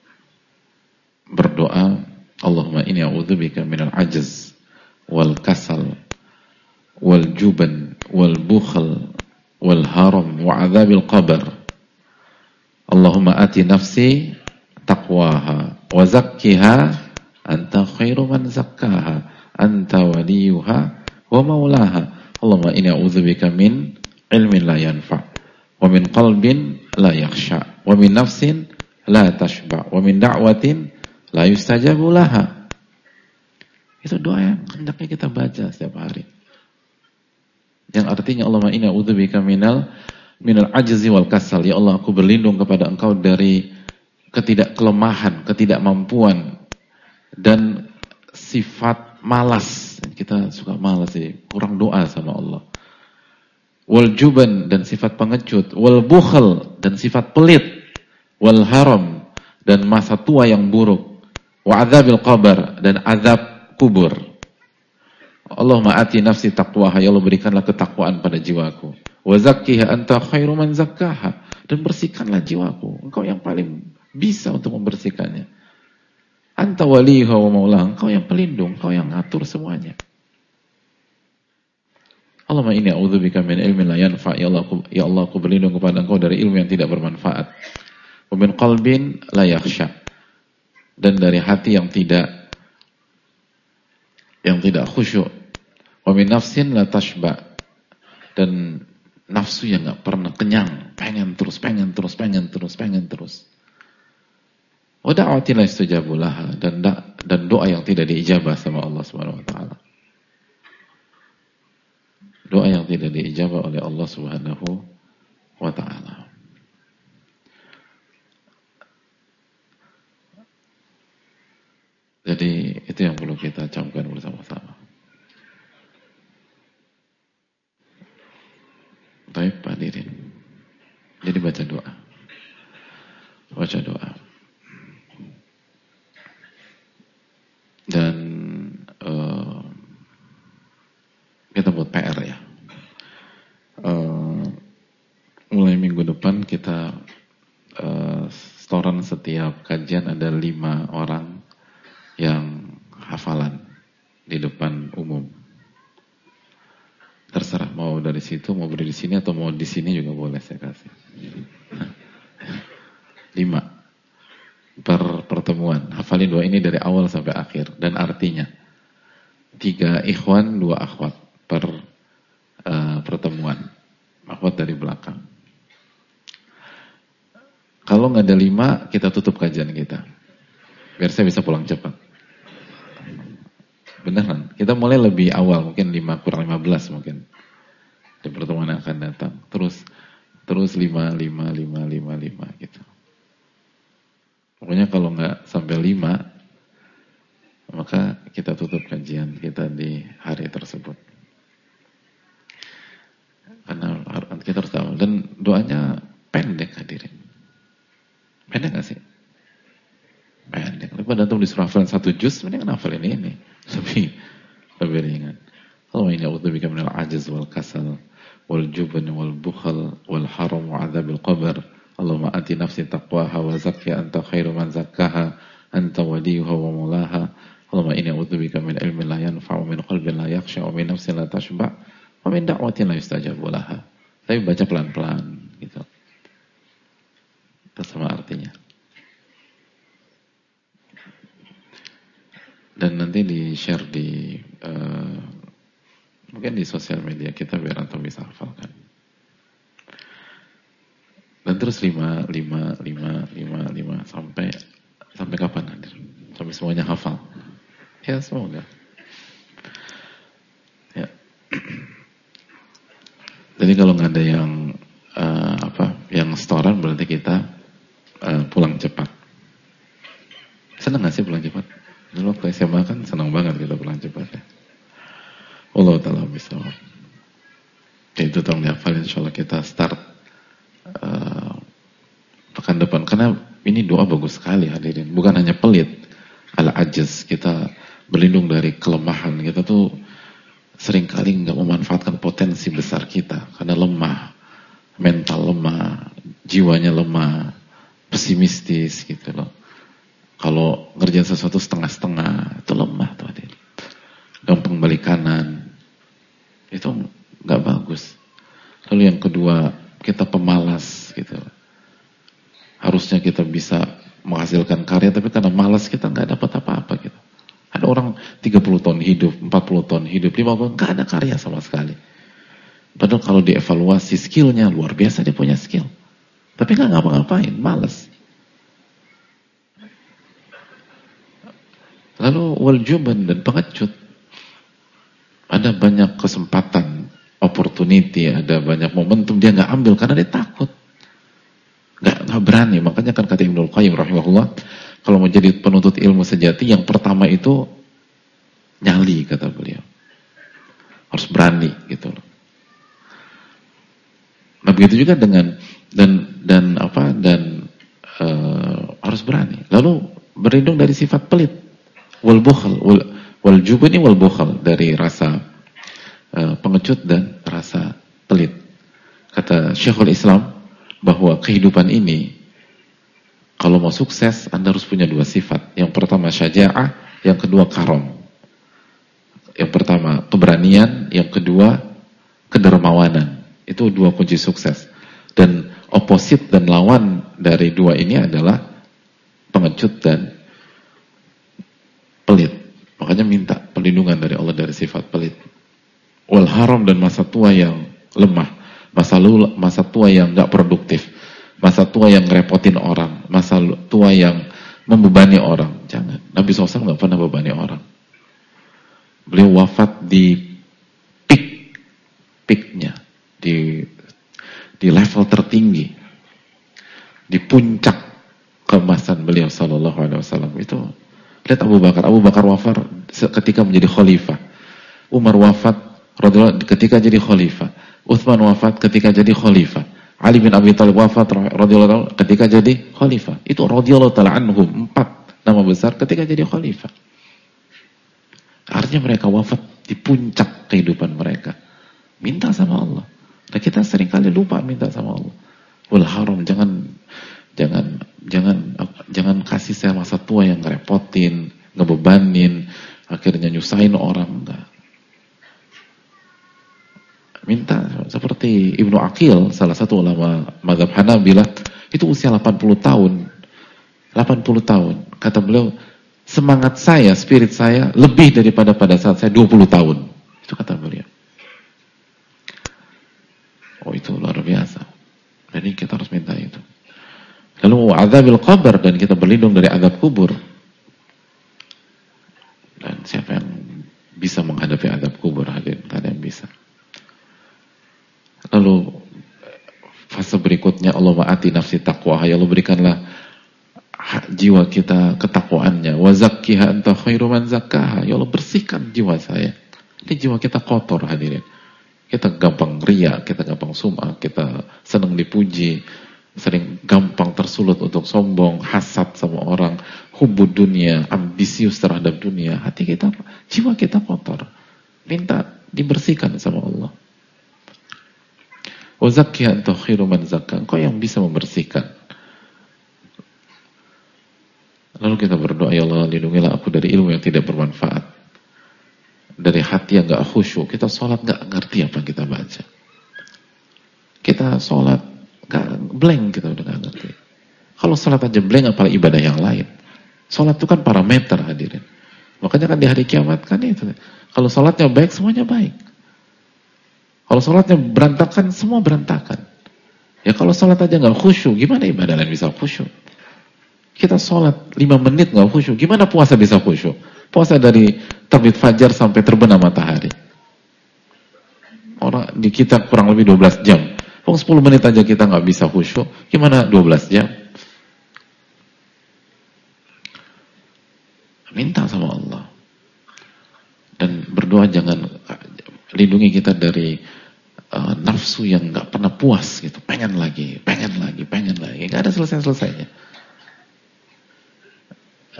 berdoa, Allahumma inni a'udzubika minal ajz wal kasal wal juban wal bukhl wal haram wa adzabil qabr. Allahumma ati nafsi taqwaha wa zakkiha anta khairu man zakkaha anta waliyuha wa maulaha. Allahumma inni a'udzubika min ilmin la yanfa' wa min qalbin la yakhsha wa min nafsin la tashba' wa min da'watin la yustajabu laha. Itu doa yang hendaknya kita baca setiap hari. Yang artinya Allahumma inna a'udzubika minal ajzi wal kasal. Ya Allah, aku berlindung kepada Engkau dari ketidakkelemahan, ketidakmampuan dan sifat malas. Kita suka malas sih, kurang doa sama Allah. Wal juban, dan sifat pengecut. Wal bukhl, dan sifat pelit. Wal haram, dan masa tua yang buruk. Wa adzabil qabr, dan azab kubur. Allahumma ati nafsi taqwaha. Ya Allah, berikanlah ketakwaan pada jiwaku. Wa zakkiha anta khairu man zakkaha, dan bersihkanlah jiwaku. Engkau yang paling bisa untuk membersihkannya. Anta waliyuha wa maulaha. Engkau yang pelindung, Engkau yang ngatur semuanya. Allahumma inni a'udzubika min ilmin la yanfa'. Ya Allah, aku berlindung kepada Engkau dari ilmu yang tidak bermanfaat. Wa min qalbin la yakhsha, dan dari hati yang tidak khusyuk. Wa min nafsin la tashba, dan nafsu yang enggak pernah kenyang, pengen terus. Wa da'watin la yustajabu laha, dan doa yang tidak diijabah sama Allah Subhanahu wa taala. Doa yang tidak diijabah oleh Allah Subhanahu wa taala. Jadi itu yang perlu kita camkan bersama-sama. Baik, hadirin. Jadi baca doa. Dan kita buat PR ya. Mulai minggu depan kita setoran setiap kajian ada 5 orang yang hafalan di depan umum. Terserah mau dari situ, mau berdiri di sini, atau mau di sini juga boleh saya kasih. 5 per pertemuan. Hafalin doa ini dari awal sampai akhir, dan artinya 3 ikhwan, 2 akhwat per pertemuan. Akhwat dari belakang. Kalau nggak ada 5, kita tutup kajian kita, biar saya bisa pulang cepat. Beneran, kita mulai lebih awal, mungkin 5 kurang 15 mungkin di pertemuan yang akan datang. Terus 5 gitu. Pokoknya kalau nggak sampai 5, maka kita tutup kajian kita di hari tersebut. Karena kita harus tahu, dan doanya pendek, hadirin. Pendek nggak sih? Pendek. Daripada antum disuruh hafalan 1 juz, mendingan hafalin ini. Lebih ringan. Allahumma inni a'udzubika minal ajz wal kasal wal jubn wal bukhl wal haram wa adzabil qabr. Allahumma ati nafsi taqwaha wa zakkiha anta khairu man zakkaha anta waliyuha wa maulaha. Allahumma inni a'udzubika min ilmin la yanfa' wa min qalbin la yakhsha wa min nafsin la tashba' wa min da'watin la yustajabu laha. Tapi baca pelan-pelan gitu. Itu sama artinya. Dan nanti di-share di mungkin di sosial media kita biar antum bisa hafalkan. Dan terus 5 sampai kapan hadir? Sampai semuanya hafal. Ya, semoga. Ya. Jadi kalau nggak ada yang setoran, berarti kita pulang cepat. Senang nggak sih pulang cepat? Dulu waktu SMA kan senang banget kita pulang cepat ya. Allah Ta'ala bisa. Itu tolong dihafal, insya Allah kita start Ini doa bagus sekali hadirin. Bukan hanya pelit, al-ajaz, kita berlindung dari kelemahan. Kita tuh seringkali nggak memanfaatkan potensi besar kita karena lemah, mental lemah, jiwanya lemah, pesimistis gitu loh. Kalau ngerjain sesuatu setengah-setengah itu lemah tuh hadirin. Gampang balik kanan, itu nggak bagus. Lalu yang kedua, kita pemalas gitu. Harusnya kita bisa menghasilkan karya, tapi karena malas kita nggak dapat apa-apa gitu. Ada orang 30 tahun hidup, 40 tahun hidup, 50 tahun nggak ada karya sama sekali. Padahal kalau dievaluasi skillnya luar biasa, dia punya skill, tapi nggak ngapa-ngapain, malas. Lalu waljuban dan pengecut. Ada banyak kesempatan, opportunity, ada banyak momentum, dia nggak ambil karena dia takut. Nggak berani. Makanya kan kata Ibnul Qayyim rahimahullah, kalau mau jadi penuntut ilmu sejati, yang pertama itu nyali, kata beliau. Harus berani gitu loh. Nah begitu juga dengan harus berani. Lalu berlindung dari sifat pelit, wal bukhl, wal jubni wal bukhl, dari rasa pengecut dan rasa pelit. Kata Syekhul Islam bahwa kehidupan ini kalau mau sukses Anda harus punya dua sifat. Yang pertama syaja'ah, yang kedua karom. Yang pertama keberanian, yang kedua kedermawanan. Itu dua kunci sukses. Dan oposit dan lawan dari dua ini adalah pengecut dan pelit. Makanya minta perlindungan dari Allah dari sifat pelit. Wal haram, dan masa tua yang lemah. Masa tua yang gak produktif, masa tua yang ngerepotin orang, masa tua yang membebani orang. Jangan. Nabi SAW gak pernah membebani orang. Beliau wafat di peak-nya, di level tertinggi, di puncak keemasan beliau sallallahu alaihi wasallam. Itu lihat Abu Bakar wafat ketika menjadi khalifah. Umar wafat ketika jadi khalifah. Utsman wafat ketika jadi khalifah. Ali bin Abi Thalib wafat radhiyallahu ketika jadi khalifah. Itu radhiyallahu ta'ala anhum, 4 nama besar ketika jadi khalifah. Artinya mereka wafat di puncak kehidupan mereka. Minta sama Allah. Dan kita seringkali lupa minta sama Allah. Wal haram, jangan kasih saya masa tua yang ngerepotin, ngebebanin, akhirnya nyusahin orang. Enggak. Minta seperti Ibnu Aqil, salah satu ulama mazhab Hanabilah, itu usia 80 tahun. 80 tahun. Kata beliau, semangat saya, spirit saya lebih daripada pada saat saya 20 tahun. Itu kata beliau. Oh, itu luar biasa. Jadi kita harus minta itu. Lalu azabil qabr, dan kita berlindung dari azab kubur. Dan siapa yang bisa menghadapi azab kubur? Hadirin, tak ada yang bisa. Lalu fase berikutnya, Allah ma'ati nafsi taqwa, ya Allah berikanlah jiwa kita ketakwaannya. Wa zakkiha anta khairu man zakkaha, ya Allah bersihkan jiwa saya. Ini jiwa kita kotor hadirin. Kita gampang riya, kita gampang sum'ah, kita senang dipuji, sering gampang tersulut untuk sombong, hasad sama orang, hubud dunia, ambisius terhadap dunia. Hati kita, jiwa kita kotor. Minta dibersihkan sama Allah. Wa zakkiha anta khairu man zakkaha, engkau yang bisa membersihkan. Lalu kita berdoa, ya Allah lindungilah aku dari ilmu yang tidak bermanfaat, dari hati yang gak khusyuk. Kita sholat gak ngerti apa yang kita baca, kita sholat gak blank, kita udah gak ngerti. Kalau sholat aja blank, apalagi ibadah yang lain. Sholat itu kan parameter hadirin. Makanya kan di hari kiamat kan itu, kalau sholatnya baik, semuanya baik. Kalau sholatnya berantakan, semua berantakan. Ya kalau sholat aja gak khusyuk, gimana ibadah lain bisa khusyuk? Kita sholat 5 menit gak khusyuk, gimana puasa bisa khusyuk? Puasa dari terbit fajar sampai terbenam matahari. Orang di kita kurang lebih 12 jam. 10 menit aja kita gak bisa khusyuk, gimana 12 jam? Minta sama Allah. Dan berdoa jangan, lindungi kita dari nafsu yang gak pernah puas gitu. Pengen lagi, gak ada selesai-selesainya.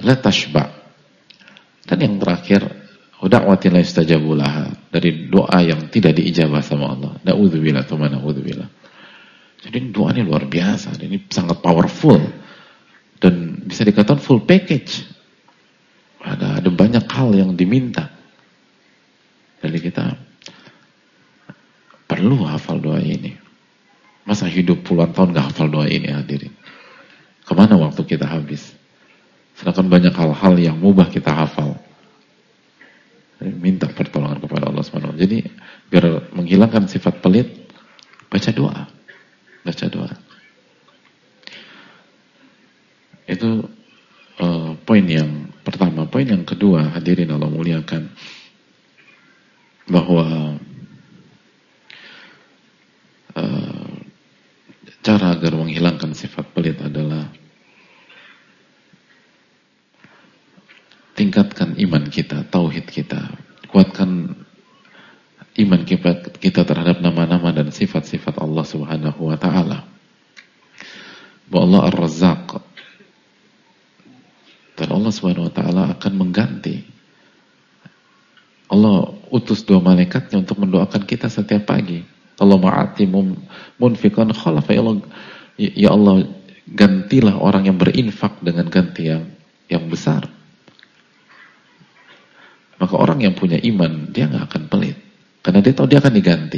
la tashba. Dan yang terakhir, da'watin la yustajabu laha, dari doa yang tidak diijabah sama Allah. Na'udzubillah, tsumma na'udzubillah. Jadi doa ini luar biasa, ini sangat powerful dan bisa dikatakan full package. Ada banyak hal yang diminta. Jadi kita perlu hafal doa ini. Masa hidup puluhan tahun gak hafal doa ini, hadirin? Kemana waktu kita habis? Sedangkan banyak hal-hal yang mubah kita hafal. Minta pertolongan kepada Allah SWT. Jadi biar menghilangkan sifat pelit, baca doa. Baca doa. Itu poin yang pertama. Poin yang kedua, hadirin Allah muliakan, bahwa cara agar menghilangkan sifat pelit adalah tingkatkan iman kita, tauhid kita, kuatkan iman kita terhadap nama-nama dan sifat-sifat Allah Subhanahu wa ta'ala. Bahwa Allah Ar-Razzaq, dan Allah Subhanahu wa ta'ala akan mengganti. Allah utus 2 malaikatnya untuk mendoakan kita setiap pagi. Allah ma'ati munfiqan khalafa, ya Allah gantilah orang yang berinfak dengan ganti yang besar. Maka orang yang punya iman, dia gak akan pelit, karena dia tahu dia akan diganti.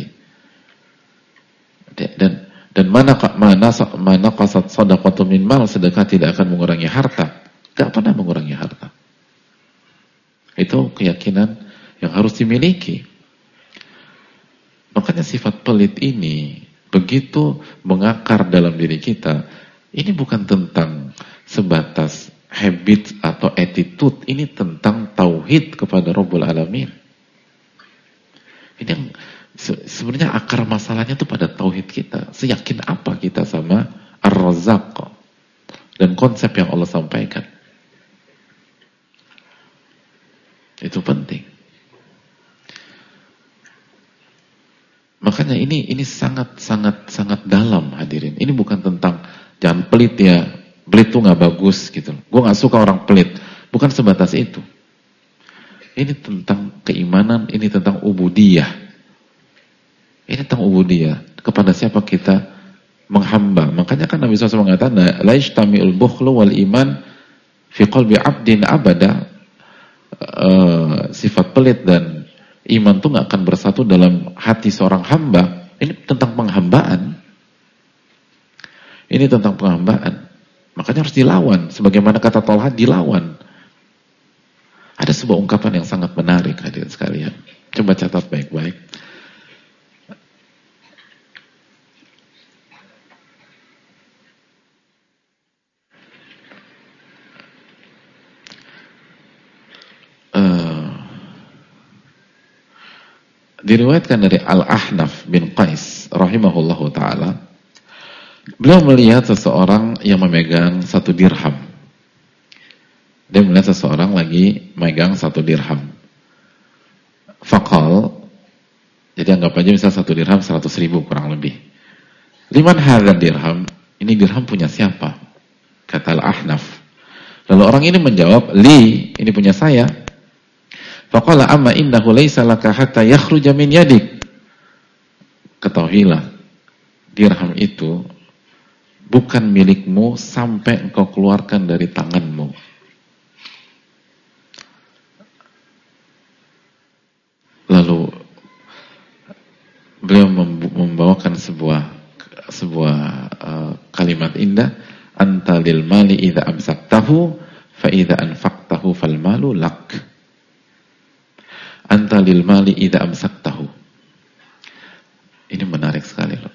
Dan mana qasat sadaqatu min mal, sedekah tidak akan mengurangi harta. Gak pernah mengurangi harta. Itu keyakinan yang harus dimiliki. Makanya sifat pelit ini begitu mengakar dalam diri kita. Ini bukan tentang sebatas habit atau attitude, ini tentang tauhid kepada Rabbul Alamin. Ini yang sebenarnya akar masalahnya itu pada tauhid kita. Seyakin apa kita sama Ar-Razzaq dan konsep yang Allah sampaikan. Itu penting. Makanya ini sangat dalam, hadirin. Ini bukan tentang jangan pelit ya, pelit tuh nggak bagus gitu. Gue nggak suka orang pelit. Bukan sebatas itu. Ini tentang keimanan, ini tentang ubudiyah. Ini tentang ubudiyah. Kepada siapa kita menghamba. Makanya kan Nabi SAW mengatakan, la yajtami'ul bukhlu wal iman fi qalbi abdin abada. Sifat pelit dan iman itu gak akan bersatu dalam hati seorang hamba. Ini tentang penghambaan. Ini tentang penghambaan. Makanya harus dilawan. Sebagaimana kata Tolha, dilawan. Ada sebuah ungkapan yang sangat menarik, hadirin sekalian. Coba catat baik-baik. Diriwayatkan dari Al-Ahnaf bin Qais rahimahullahu ta'ala, beliau melihat seseorang yang memegang 1 dirham. Dia melihat seseorang lagi memegang 1 dirham. Faqal, jadi anggap aja misal 1 dirham 100.000 kurang lebih. Liman hadha dirham, ini dirham punya siapa? Kata Al-Ahnaf. Lalu orang ini menjawab, li, ini punya saya. Faqala amma innahu laysa laka hatta yakhruja min yadik. Ketahuilah, dirham itu bukan milikmu sampai engkau keluarkan dari tanganmu. Lalu beliau membawakan sebuah kalimat indah, anta lil mali idza amsaktahu fa idza anfaqtahu fal malu lak. Anta lil mali idza amsaktahu. Ini menarik sekali loh.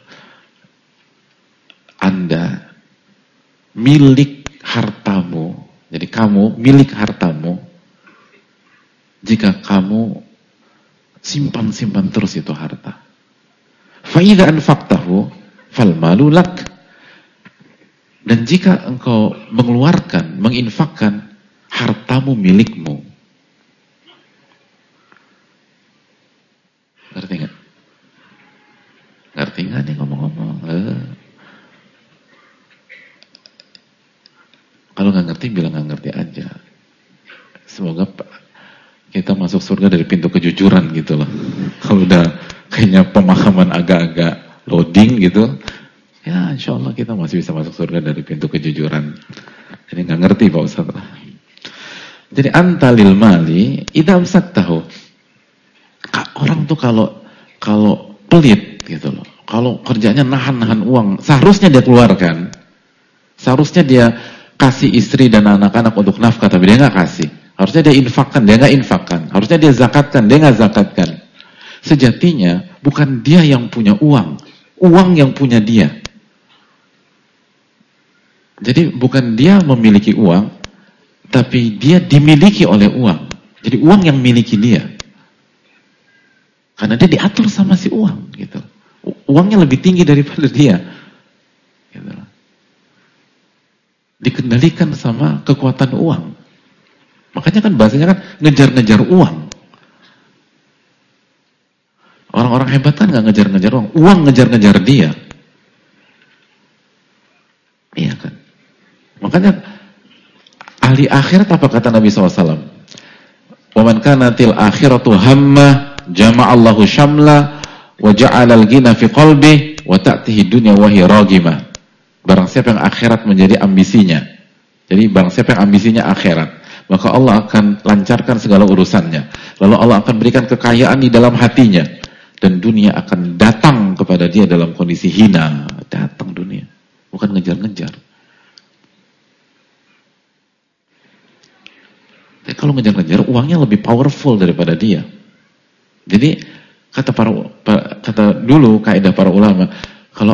Anda milik hartamu. Jadi kamu milik hartamu jika kamu simpan terus itu harta. Fa idza anfaqtahu fal malu lak. Dan jika engkau mengeluarkan, menginfakkan, hartamu milikmu. Ngerti nggak? Ngerti nggak nih ngomong-ngomong? Kalau nggak ngerti bilang nggak ngerti aja. Semoga kita masuk surga dari pintu kejujuran gitu loh. Kalau udah kayaknya pemahaman agak-agak loading gitu, ya insya Allah kita masih bisa masuk surga dari pintu kejujuran. Jadi nggak ngerti Pak Ustaz. Jadi antalil mali idam tahu. Orang tuh kalau pelit gitu loh, kalau kerjanya nahan-nahan uang, seharusnya dia keluarkan, seharusnya dia kasih istri dan anak-anak untuk nafkah, tapi dia nggak kasih. Harusnya dia infakkan, dia nggak infakkan. Harusnya dia zakatkan, dia nggak zakatkan. Sejatinya bukan dia yang punya uang, uang yang punya dia. Jadi bukan dia memiliki uang, tapi dia dimiliki oleh uang. Jadi uang yang miliki dia. Karena dia diatur sama si uang, gitu. Uangnya lebih tinggi daripada dia, gitu. Dikendalikan sama kekuatan uang. Makanya kan bahasanya kan ngejar-ngejar uang. Orang-orang hebat kan nggak ngejar-ngejar uang, uang ngejar-ngejar dia. Iya kan? Makanya ahli akhirat apa kata Nabi SAW? Wa man kanatil akhiratu hamma jama'allahu syamla wa ja'alal ghina fi qalbi wa ta'tihi dunya wa hiya ragimah. Barang siapa yang akhirat menjadi ambisinya. Jadi barang siapa yang ambisinya akhirat, maka Allah akan lancarkan segala urusannya. Lalu Allah akan berikan kekayaan di dalam hatinya dan dunia akan datang kepada dia dalam kondisi hina. Datang dunia, bukan ngejar-ngejar. Jadi kalau ngejar-ngejar, uangnya lebih powerful daripada dia. Jadi kata dulu kaidah para ulama, kalau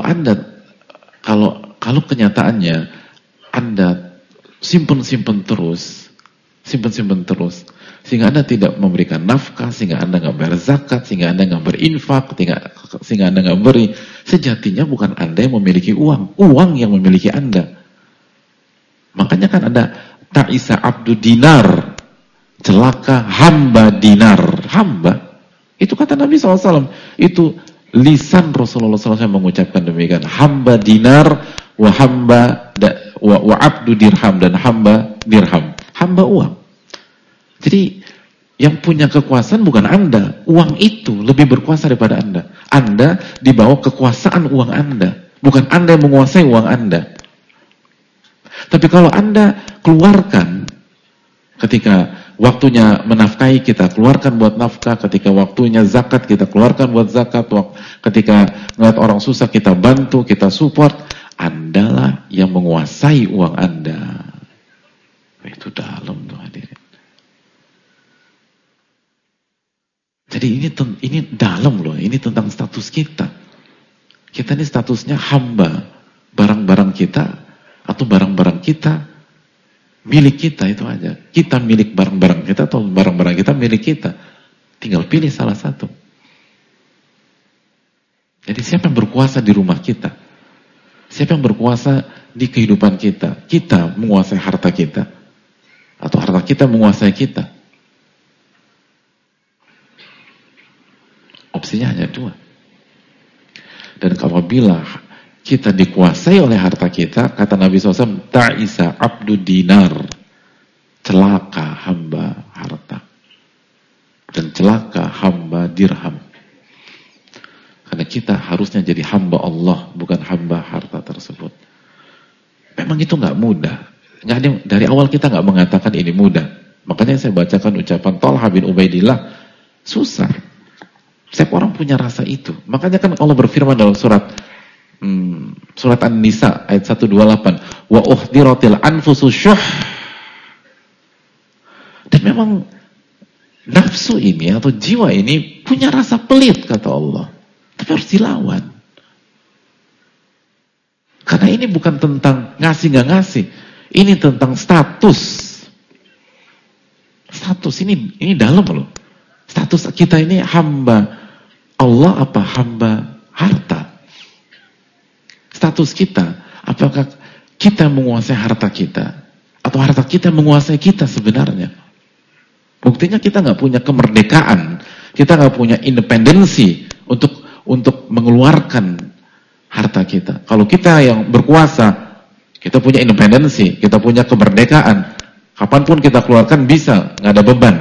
kenyataannya Anda simpen terus, sehingga Anda tidak memberikan nafkah, sehingga Anda nggak bayar zakat, sehingga Anda nggak berinfak, sehingga Anda nggak beri, sejatinya bukan Anda yang memiliki uang, uang yang memiliki Anda. Makanya kan ada ta'isa abdu dinar, celaka hamba dinar. Hamba, itu kata Nabi SAW, itu lisan Rasulullah SAW mengucapkan demikian. Hamba dinar, wa abdu dirham, dan hamba dirham. Hamba uang. Jadi yang punya kekuasaan bukan Anda, uang itu lebih berkuasa daripada Anda. Anda di bawah kekuasaan uang Anda, bukan Anda yang menguasai uang Anda. Tapi kalau Anda keluarkan ketika waktunya menafkahi, kita keluarkan buat nafkah. Ketika waktunya zakat, kita keluarkan buat zakat. Ketika melihat orang susah, kita bantu, kita support. Andalah yang menguasai uang Anda. Itu dalam tuh hadirin. Jadi ini dalam loh. Ini tentang status kita. Kita ini statusnya hamba. Barang-barang kita atau barang-barang kita milik kita, itu aja. Kita milik barang-barang kita atau barang-barang kita milik kita. Tinggal pilih salah satu. Jadi siapa yang berkuasa di rumah kita? Siapa yang berkuasa di kehidupan kita? Kita menguasai harta kita atau harta kita menguasai kita? Opsinya hanya dua. Dan apabila kita dikuasai oleh harta kita, kata Nabi SAW, ta'isa abdu dinar, celaka hamba harta, dan celaka hamba dirham. Karena kita harusnya jadi hamba Allah, bukan hamba harta tersebut. Memang itu nggak mudah. Nggak ada, dari awal kita nggak mengatakan ini mudah. Makanya saya bacakan ucapan Thalha bin Ubaidillah, susah. Setiap orang punya rasa itu. Makanya kan Allah berfirman dalam surat An-Nisa ayat 128, wa uhdiratil anfusu syuh. Dan memang nafsu ini atau jiwa ini punya rasa pelit, kata Allah. Tapi harus dilawan. Karena ini bukan tentang ngasih nggak ngasih, ini tentang status. Status ini dalam loh. Status kita ini hamba Allah apa hamba harta? Status kita, apakah kita menguasai harta kita atau harta kita menguasai kita sebenarnya? Buktinya kita nggak punya kemerdekaan, kita nggak punya independensi untuk mengeluarkan harta kita. Kalau kita yang berkuasa, kita punya independensi, kita punya kemerdekaan, Kapanpun kita keluarkan bisa, nggak ada beban.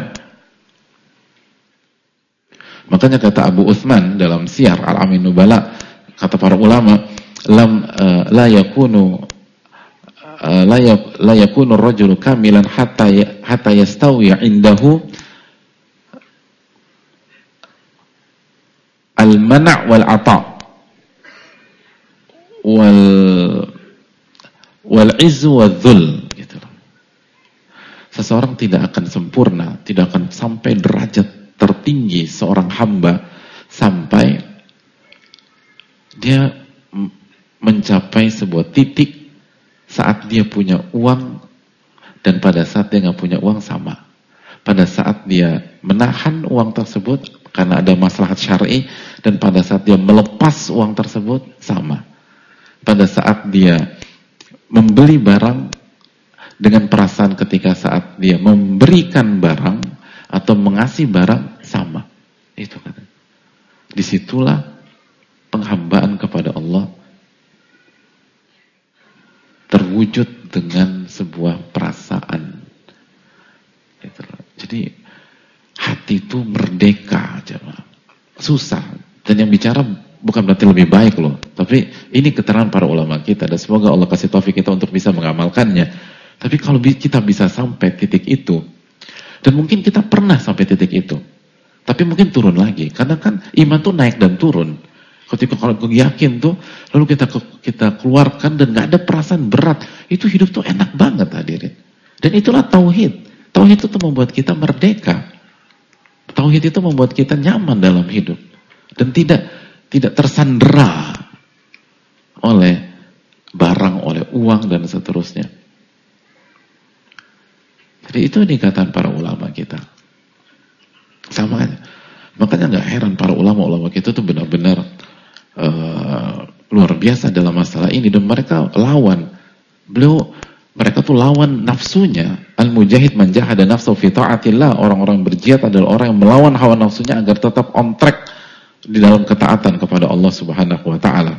Makanya kata Abu Utsman dalam Siyar Al-Alamin Nubala, kata para ulama, la yakunu ar-rajulu kamilan hatta yastawi 'indahu al-man' wal 'ata' wal 'izzu wadh-dhul. Seseorang tidak akan sempurna, tidak akan sampai derajat tertinggi seorang hamba sampai dia mencapai sebuah titik saat dia punya uang dan pada saat dia nggak punya uang sama. Pada saat dia menahan uang tersebut karena ada maslahat syar'i dan pada saat dia melepas uang tersebut sama. Pada saat dia membeli barang dengan perasaan ketika saat dia memberikan barang atau mengasih barang sama. Itu kan. Disitulah penghambaan kepada Allah terwujud dengan sebuah perasaan. Gitu. Jadi hati itu merdeka, jemaah. Susah. Dan yang bicara bukan berarti lebih baik loh. Tapi ini keterangan para ulama kita dan semoga Allah kasih taufik kita untuk bisa mengamalkannya. Tapi kalau kita bisa sampai titik itu, dan mungkin kita pernah sampai titik itu, tapi mungkin turun lagi, karena kan iman tuh naik dan turun. Ketika kalau yakin tuh, lalu kita keluarkan dan nggak ada perasaan berat, itu hidup tuh enak banget hadirin. Dan itulah tauhid. Tauhid itu membuat kita merdeka. Tauhid itu membuat kita nyaman dalam hidup dan tidak tersandera oleh barang, oleh uang dan seterusnya. Jadi itu dikatakan para ulama kita. Sama aja. Makanya nggak heran para ulama kita tuh benar-benar luar biasa dalam masalah ini dan mereka lawan. Mereka tuh lawan nafsunya. Al-mujahid man jahada nafsu fi ta'atillah. Orang-orang berjihad adalah orang yang melawan hawa nafsunya agar tetap on track di dalam ketaatan kepada Allah Subhanahu wa taala.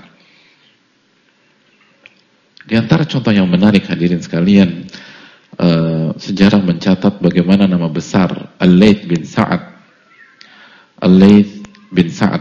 Di antara contoh yang menarik hadirin sekalian, sejarah mencatat bagaimana nama besar Al-Layth bin Sa'ad. Al-Layth bin Sa'ad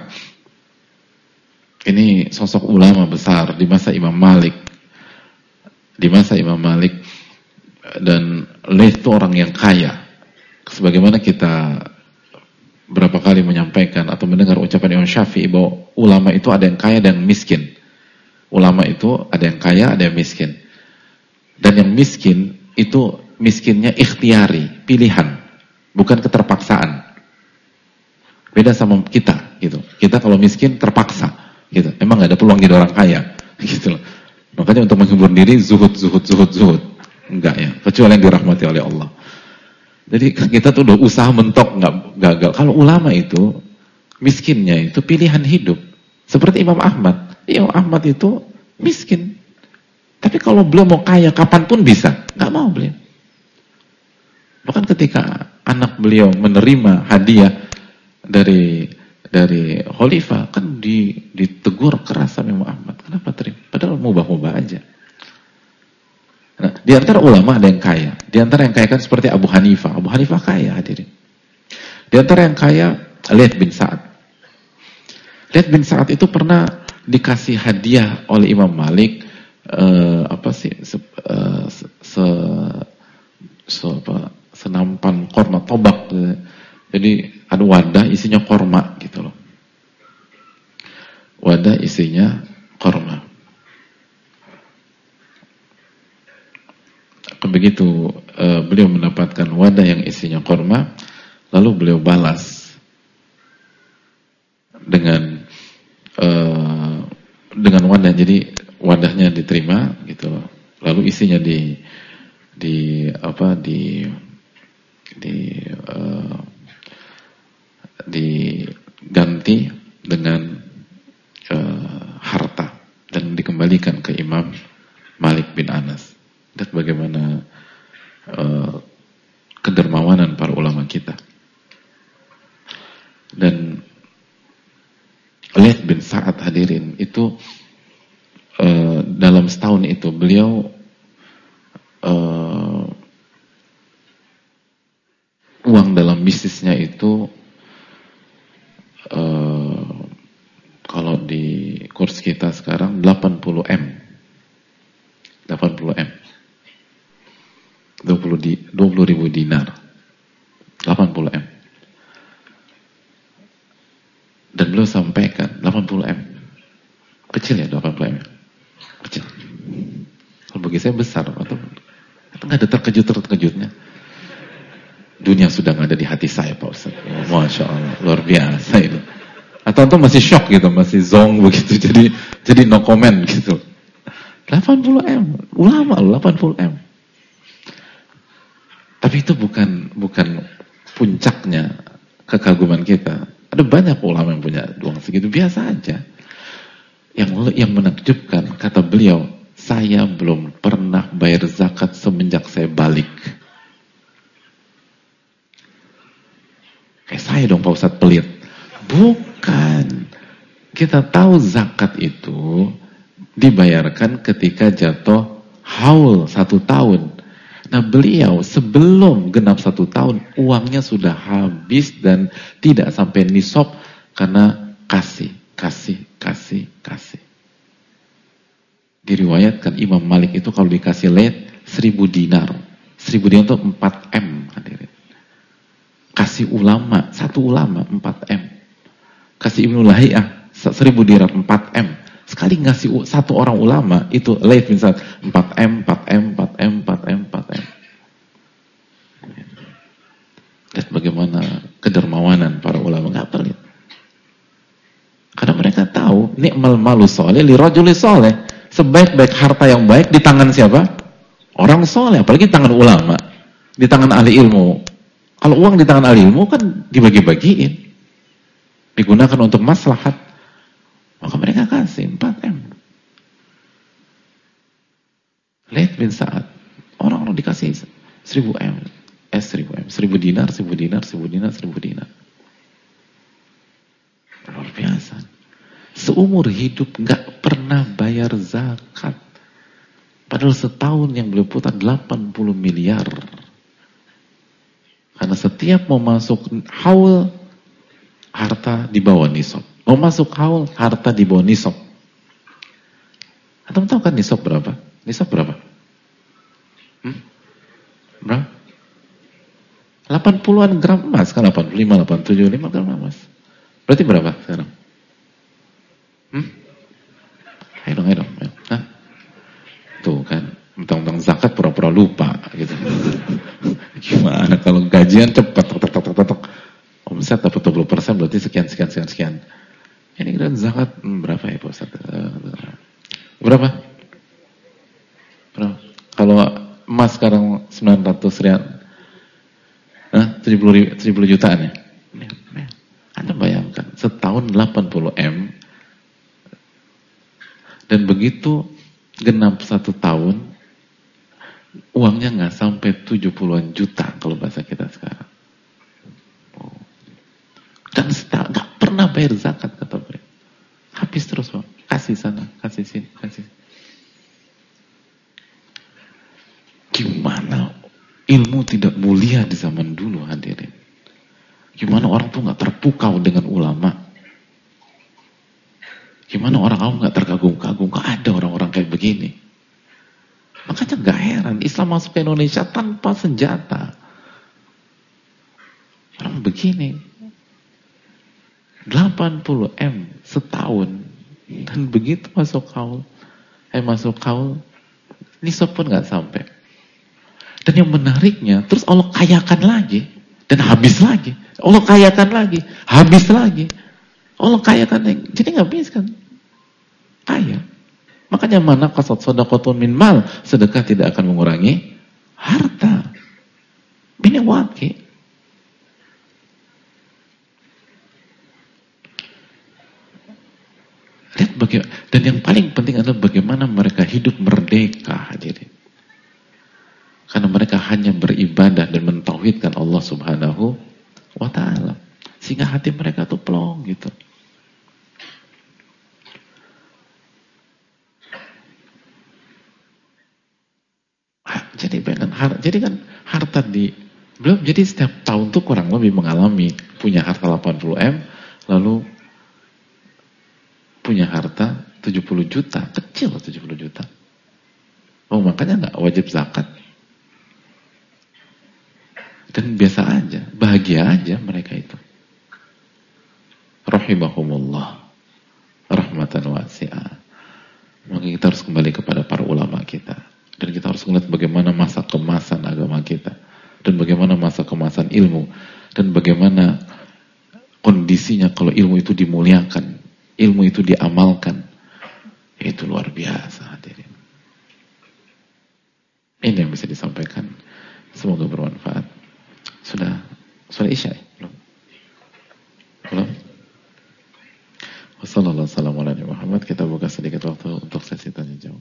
ini sosok ulama besar di masa Imam Malik. Di masa Imam Malik, dan Layth itu orang yang kaya. Sebagaimana kita berapa kali menyampaikan atau mendengar ucapan Imam Syafi'i bahwa ulama itu ada yang kaya dan miskin. Ulama itu ada yang kaya, ada yang miskin. Dan yang miskin itu miskinnya ikhtiari, pilihan, bukan keterpaksaan. Beda sama kita, gitu. Kita kalau miskin terpaksa, gitu. Emang nggak ada peluang jadi orang kaya, gitu. Makanya untuk menghibur diri zuhud. Enggak ya, kecuali yang dirahmati oleh Allah. Jadi kita tuh udah usaha mentok nggak gagal. Kalau ulama itu miskinnya itu pilihan hidup. Seperti Imam Ahmad. Imam Ahmad itu miskin. Tapi kalau beliau mau kaya kapanpun bisa, nggak mau beliau. Bahkan ketika anak beliau menerima hadiah dari khalifah, kan ditegur keras sama Imam Ahmad. Kenapa terima? Padahal mubah-mubah aja. Nah, di antara ulama ada yang kaya. Di antara yang kaya kan seperti Abu Hanifah. Abu Hanifah kaya hadirin. Di antara yang kaya Layth bin Sa'ad. Layth bin Sa'ad itu pernah dikasih hadiah oleh Imam Malik senampan korma tobak. Jadi ada wadah isinya korma gitu loh. Wadah isinya korma. Begitu beliau mendapatkan wadah yang isinya korma, lalu beliau balas dengan wadah. Jadi wadahnya diterima gitu loh. Lalu isinya diganti dengan harta dan dikembalikan ke Imam Malik bin Anas. Lihat bagaimana kedermawanan para ulama kita. Dan Layth bin Sa'ad hadirin itu dalam setahun itu beliau bisnisnya itu kalau di kurs kita sekarang 80 M. 80 M. 20.000 dinar. 80 M. Dan beliau sampaikan 80 M. Kecil ya 80 M. Kecil. Kalau bagi saya besar, atau nggak ada terkejutnya. Dunia sudah nggak ada di hati saya, Pak Ustaz. Oh, Masya Allah, luar biasa itu. Atau masih shock gitu, masih zong begitu, jadi no comment gitu. 80 M, ulama loh 80 M. Tapi itu bukan puncaknya kekaguman kita. Ada banyak ulama yang punya uang segitu, biasa aja. Yang menakjubkan, kata beliau, saya belum pernah bayar zakat semenjak saya balik. Kayak saya dong Pak Ustadz pelit. Bukan. Kita tahu zakat itu dibayarkan ketika jatuh haul 1 tahun. Nah beliau sebelum genap 1 tahun, uangnya sudah habis dan tidak sampai nisab karena kasih. Diriwayatkan Imam Malik itu kalau dikasih late 1000 dinar. 1000 dinar itu 4 M. Hadirin. Kasih ulama, 1 ulama 4 M. Kasih Ibnu Lahiyah 1000 dinar 4 M. Sekali ngasih 1 orang ulama itu late misalnya 4 M. Lihat bagaimana kedermawanan para ulama, nggak pelit. Karena mereka tahu ni'mal malu soleh li rajuli soleh. Sebaik-baik harta yang baik di tangan siapa? Orang soleh, apalagi di tangan ulama, di tangan ahli ilmu. Kalau uang di tangan ahli ilmu kan dibagi-bagiin, digunakan untuk maslahat. Maka mereka kasih 4M. Laith bin Sa'ad, orang-orang dikasih 1000 M, 1000 M, 1000 dinar. Luar biasa. Seumur hidup gak pernah bayar zakat. Padahal setahun yang beliau putar 80 miliar. Karena setiap mau masuk haul, harta di bawah nisab. Mau masuk haul, harta di bawah nisab. Atau tahu kan nisab berapa? Nisab berapa? Berapa? 80-an gram emas, kan 85, 87, 5 gram emas. Berarti berapa sekarang? Ayo dong. Hah? Tuh kan, tentang zakat pura-pura lupa gitu. Gimana kalau gajian cepat, omset dapat 20% berarti sekian. Ini kan zakat berapa ya Pak Ustaz? Berapa? Kalau emas sekarang 900 rial, 70 jutaan ya? Anda bayangkan, setahun 80 M, dan begitu genap 1 tahun, uangnya nggak sampai 70-an juta kalau bahasa kita sekarang. Dan nggak pernah bayar zakat kata beliau. Habis terus Pak, kasih sana, kasih sini, kasih. Gimana ilmu tidak mulia di zaman dulu hadirin? Gimana orang tuh nggak terpukau dengan ulama? Gimana orang awam nggak terkagum-kagum? Kok ada orang-orang kayak begini? Makanya nggak heran Islam masuk ke Indonesia tanpa senjata. Orang begini 80 M setahun, dan begitu masuk haul, nisab pun nggak sampai. Dan yang menariknya, terus Allah kayakan lagi dan habis lagi. Allah kayakan lagi, habis lagi. Allah kayakan lagi. Jadi nggak habis kan? Kaya. Makanya mana qasad shadaqatun min mal, sedekah tidak akan mengurangi harta. Ini waqi. Lihat bagaimana, dan yang paling penting adalah bagaimana mereka hidup merdeka hadirin. Karena mereka hanya beribadah dan mentauhidkan Allah Subhanahu wa ta'ala. Sehingga hati mereka tuh plong gitu. Jadi kan harta Belum, jadi setiap tahun tuh kurang lebih mengalami punya harta 80M, lalu punya harta 70 juta, kecil 70 juta. Oh, makanya nggak wajib zakat. Dan biasa aja, bahagia aja mereka itu. Rahimahumullah, rahmatan wasi'ah. Maka kita harus kembali kepada para ulama kita. Dan kita harus melihat bagaimana masa kemasan agama kita. Dan bagaimana masa kemasan ilmu. Dan bagaimana kondisinya kalau ilmu itu dimuliakan. Ilmu itu diamalkan. Itu luar biasa hadirin. Ini yang bisa disampaikan. Semoga bermanfaat. Sudah Isya ya? Belum? Wassalamualaikum warahmatullahi wabarakatuh. Kita buka sedikit waktu untuk sesi tanya jawab.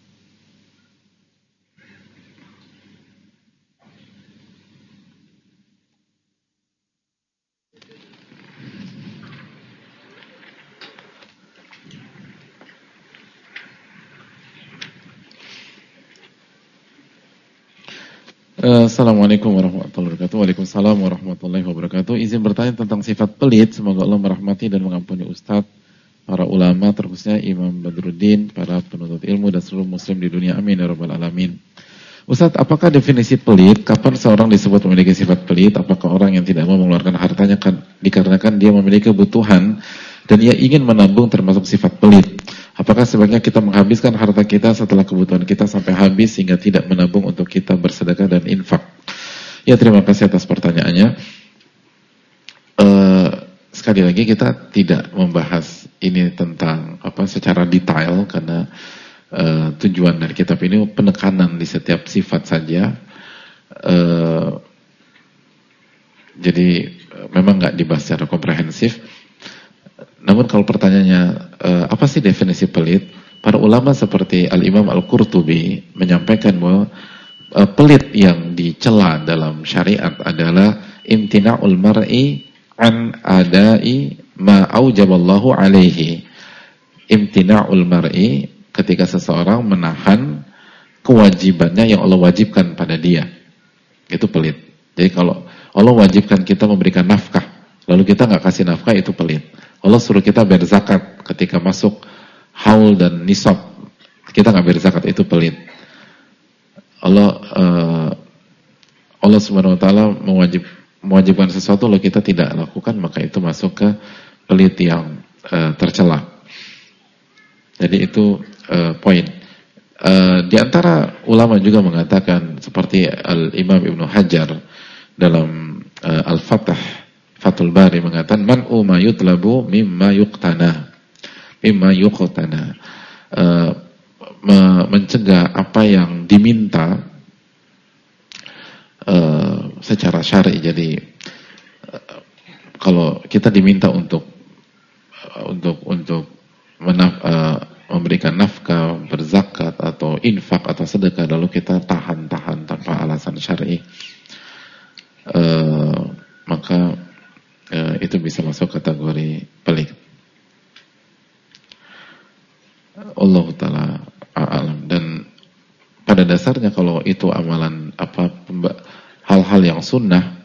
Assalamualaikum warahmatullahi wabarakatuh. Waalaikumsalam warahmatullahi wabarakatuh. Izin bertanya tentang sifat pelit. Semoga Allah merahmati dan mengampuni Ustadz, para ulama, terkhususnya Imam Badruddin, para penuntut ilmu dan seluruh muslim di dunia. Amin ya rabbal alamin. Ustadz, apakah definisi pelit? Kapan seorang disebut memiliki sifat pelit? Apakah orang yang tidak mau mengeluarkan hartanya dikarenakan dia memiliki kebutuhan dan ia ingin menabung termasuk sifat pelit? Apakah sebaiknya kita menghabiskan harta kita setelah kebutuhan kita sampai habis sehingga tidak menabung untuk kita bersedekah dan infak? Ya, terima kasih atas pertanyaannya. Sekali lagi kita tidak membahas ini tentang secara detail karena tujuan dari kitab ini penekanan di setiap sifat saja. Jadi memang nggak dibahas secara komprehensif. Namun kalau pertanyaannya apa sih definisi pelit? Para ulama seperti Al-Imam Al-Qurtubi menyampaikan bahwa pelit yang dicela dalam syariat adalah imtina'ul mar'i an adai ma aujaballahu alaihi. Imtina'ul mar'i, ketika seseorang menahan kewajibannya yang Allah wajibkan pada dia. Itu pelit. Jadi kalau Allah wajibkan kita memberikan nafkah, lalu kita nggak kasih nafkah, itu pelit. Allah suruh kita berzakat ketika masuk haul dan nisab, kita nggak berzakat, itu pelit. Allah Subhanahu wa taala mewajibkan sesuatu lalu kita tidak lakukan, maka itu masuk ke pelit yang tercela. Jadi itu poin. Di antara ulama juga mengatakan seperti Al-Imam Ibnu Hajar dalam Fathul Bari mengatakan man'u ma yutlabu mimma yuqtana. Mencegah apa yang diminta secara syar'i. Jadi kalau kita diminta untuk memberikan nafkah, berzakat atau infak atau sedekah, lalu kita tahan tanpa alasan syar'i, maka itu bisa masuk kategori pelit. Allah Ta'ala a'lam. Dan pada dasarnya kalau itu amalan hal-hal yang sunnah,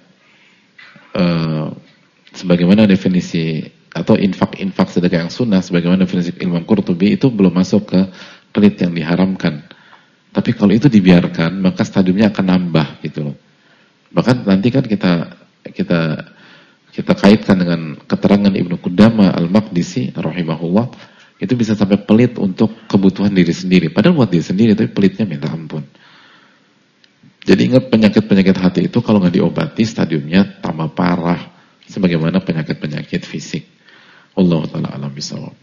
sebagaimana definisi atau infak sedekah yang sunnah, sebagaimana definisi Imam Qurtubi, itu belum masuk ke pelit yang diharamkan. Tapi kalau itu dibiarkan, maka stadiumnya akan nambah gitu loh. Bahkan nanti kan kita kaitkan dengan keterangan Ibnu Qudamah Al-Maqdisi rahimahullah, itu bisa sampai pelit untuk kebutuhan diri sendiri. Padahal buat diri sendiri, tapi pelitnya minta ampun. Jadi ingat, penyakit-penyakit hati itu kalau nggak diobati, stadiumnya tambah parah, sebagaimana penyakit-penyakit fisik. Allah Ta'ala alam bisawab.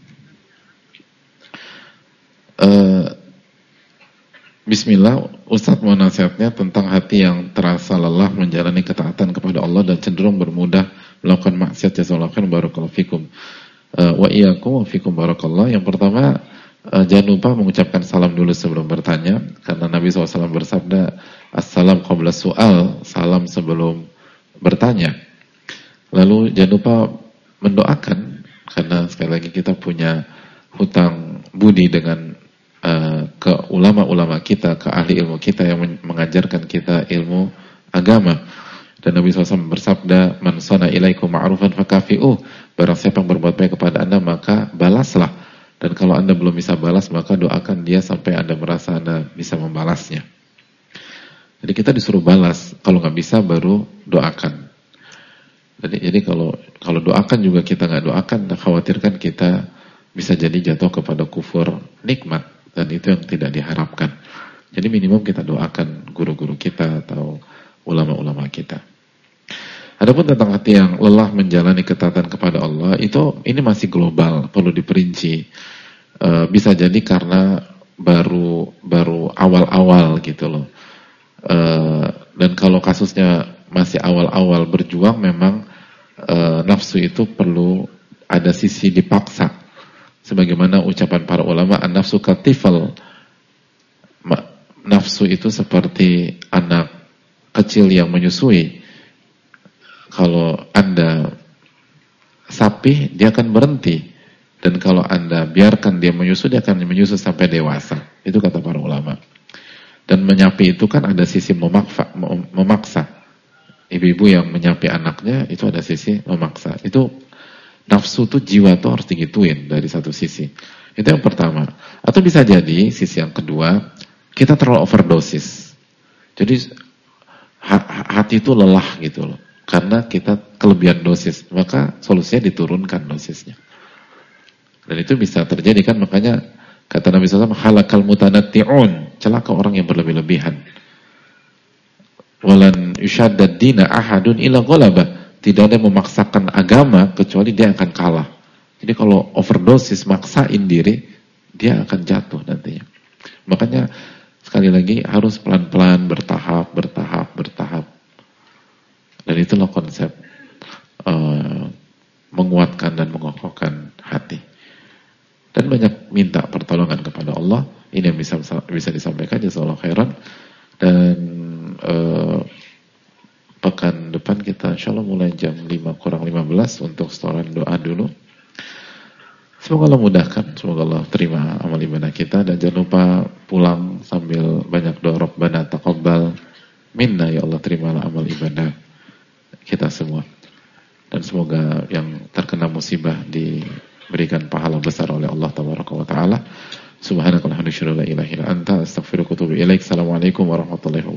Bismillah, Ustadz mau nasihatnya tentang hati yang terasa lelah menjalani ketaatan kepada Allah dan cenderung bermudah melakukan maksiat. Jazakallahu khairan, barakallahu fikum. Wa iyyakum wa fikum barakallah. Yang pertama, jangan lupa mengucapkan salam dulu sebelum bertanya, karena Nabi SAW bersabda, assalam qabla su'al, salam sebelum bertanya. Lalu jangan lupa mendoakan, karena sekali lagi kita punya hutang budi dengan ke ulama-ulama kita, ke ahli ilmu kita yang mengajarkan kita ilmu agama. Dan Nabi SAW bersabda, "Man sana ilaikum ma'rufan fakafi'uh." Barang siapa yang berbuat baik kepada Anda, maka balaslah. Dan kalau Anda belum bisa balas, maka doakan dia sampai Anda merasa Anda bisa membalasnya. Jadi kita disuruh balas, kalau nggak bisa baru doakan. Jadi kalau doakan juga kita nggak doakan, khawatirkan kita bisa jadi jatuh kepada kufur nikmat, dan itu yang tidak diharapkan. Jadi minimum kita doakan guru-guru kita atau ulama-ulama kita. Adapun tentang hati yang lelah menjalani ketaatan kepada Allah, ini masih global, perlu diperinci. Bisa jadi karena baru awal-awal gitu loh. Dan kalau kasusnya masih awal-awal berjuang, memang nafsu itu perlu ada sisi dipaksa. Sebagaimana ucapan para ulama, an-nafsu katifal. Nafsu itu seperti anak kecil yang menyusui. Kalau Anda sapih, dia akan berhenti. Dan kalau Anda biarkan dia menyusu, dia akan menyusu sampai dewasa. Itu kata para ulama. Dan menyapi itu kan ada sisi memaksa. Ibu-ibu yang menyapi anaknya, itu ada sisi memaksa. Itu nafsu tuh, jiwa tuh harus digituin dari satu sisi. Itu yang pertama. Atau bisa jadi, sisi yang kedua, kita terlalu overdosis. Jadi, hati itu lelah gitu loh. Karena kita kelebihan dosis, maka solusinya diturunkan dosisnya. Dan itu bisa terjadi kan, makanya kata Nabi SAW, halakal mutanatti'un, celaka orang yang berlebih-lebihan. Walan yushaddad dina ahadun ila ghalabah, tidak ada yang memaksakan agama kecuali dia akan kalah. Jadi kalau overdosis, maksain diri, dia akan jatuh nantinya. Makanya sekali lagi harus pelan-pelan, bertahap. Dan itulah konsep menguatkan dan mengokohkan hati. Dan banyak minta pertolongan kepada Allah. Ini yang bisa disampaikan, jazakallahu khairan. Dan pekan depan kita insyaallah mulai jam 5:15 untuk setoran doa dulu. Semoga Allah mudahkan, semoga Allah terima amal ibadah kita. Dan jangan lupa pulang sambil banyak doa, Rabbana taqabbal minna, ya Allah terimalah amal ibadah kita semua. Dan semoga yang terkena musibah diberikan pahala besar oleh Allah tabaraka wa taala. Subhanakallahumma wa bihamdika, la ilaha illa anta, astaghfiruka wa atubu ilaik. Assalamualaikum warahmatullahi wabarakatuh.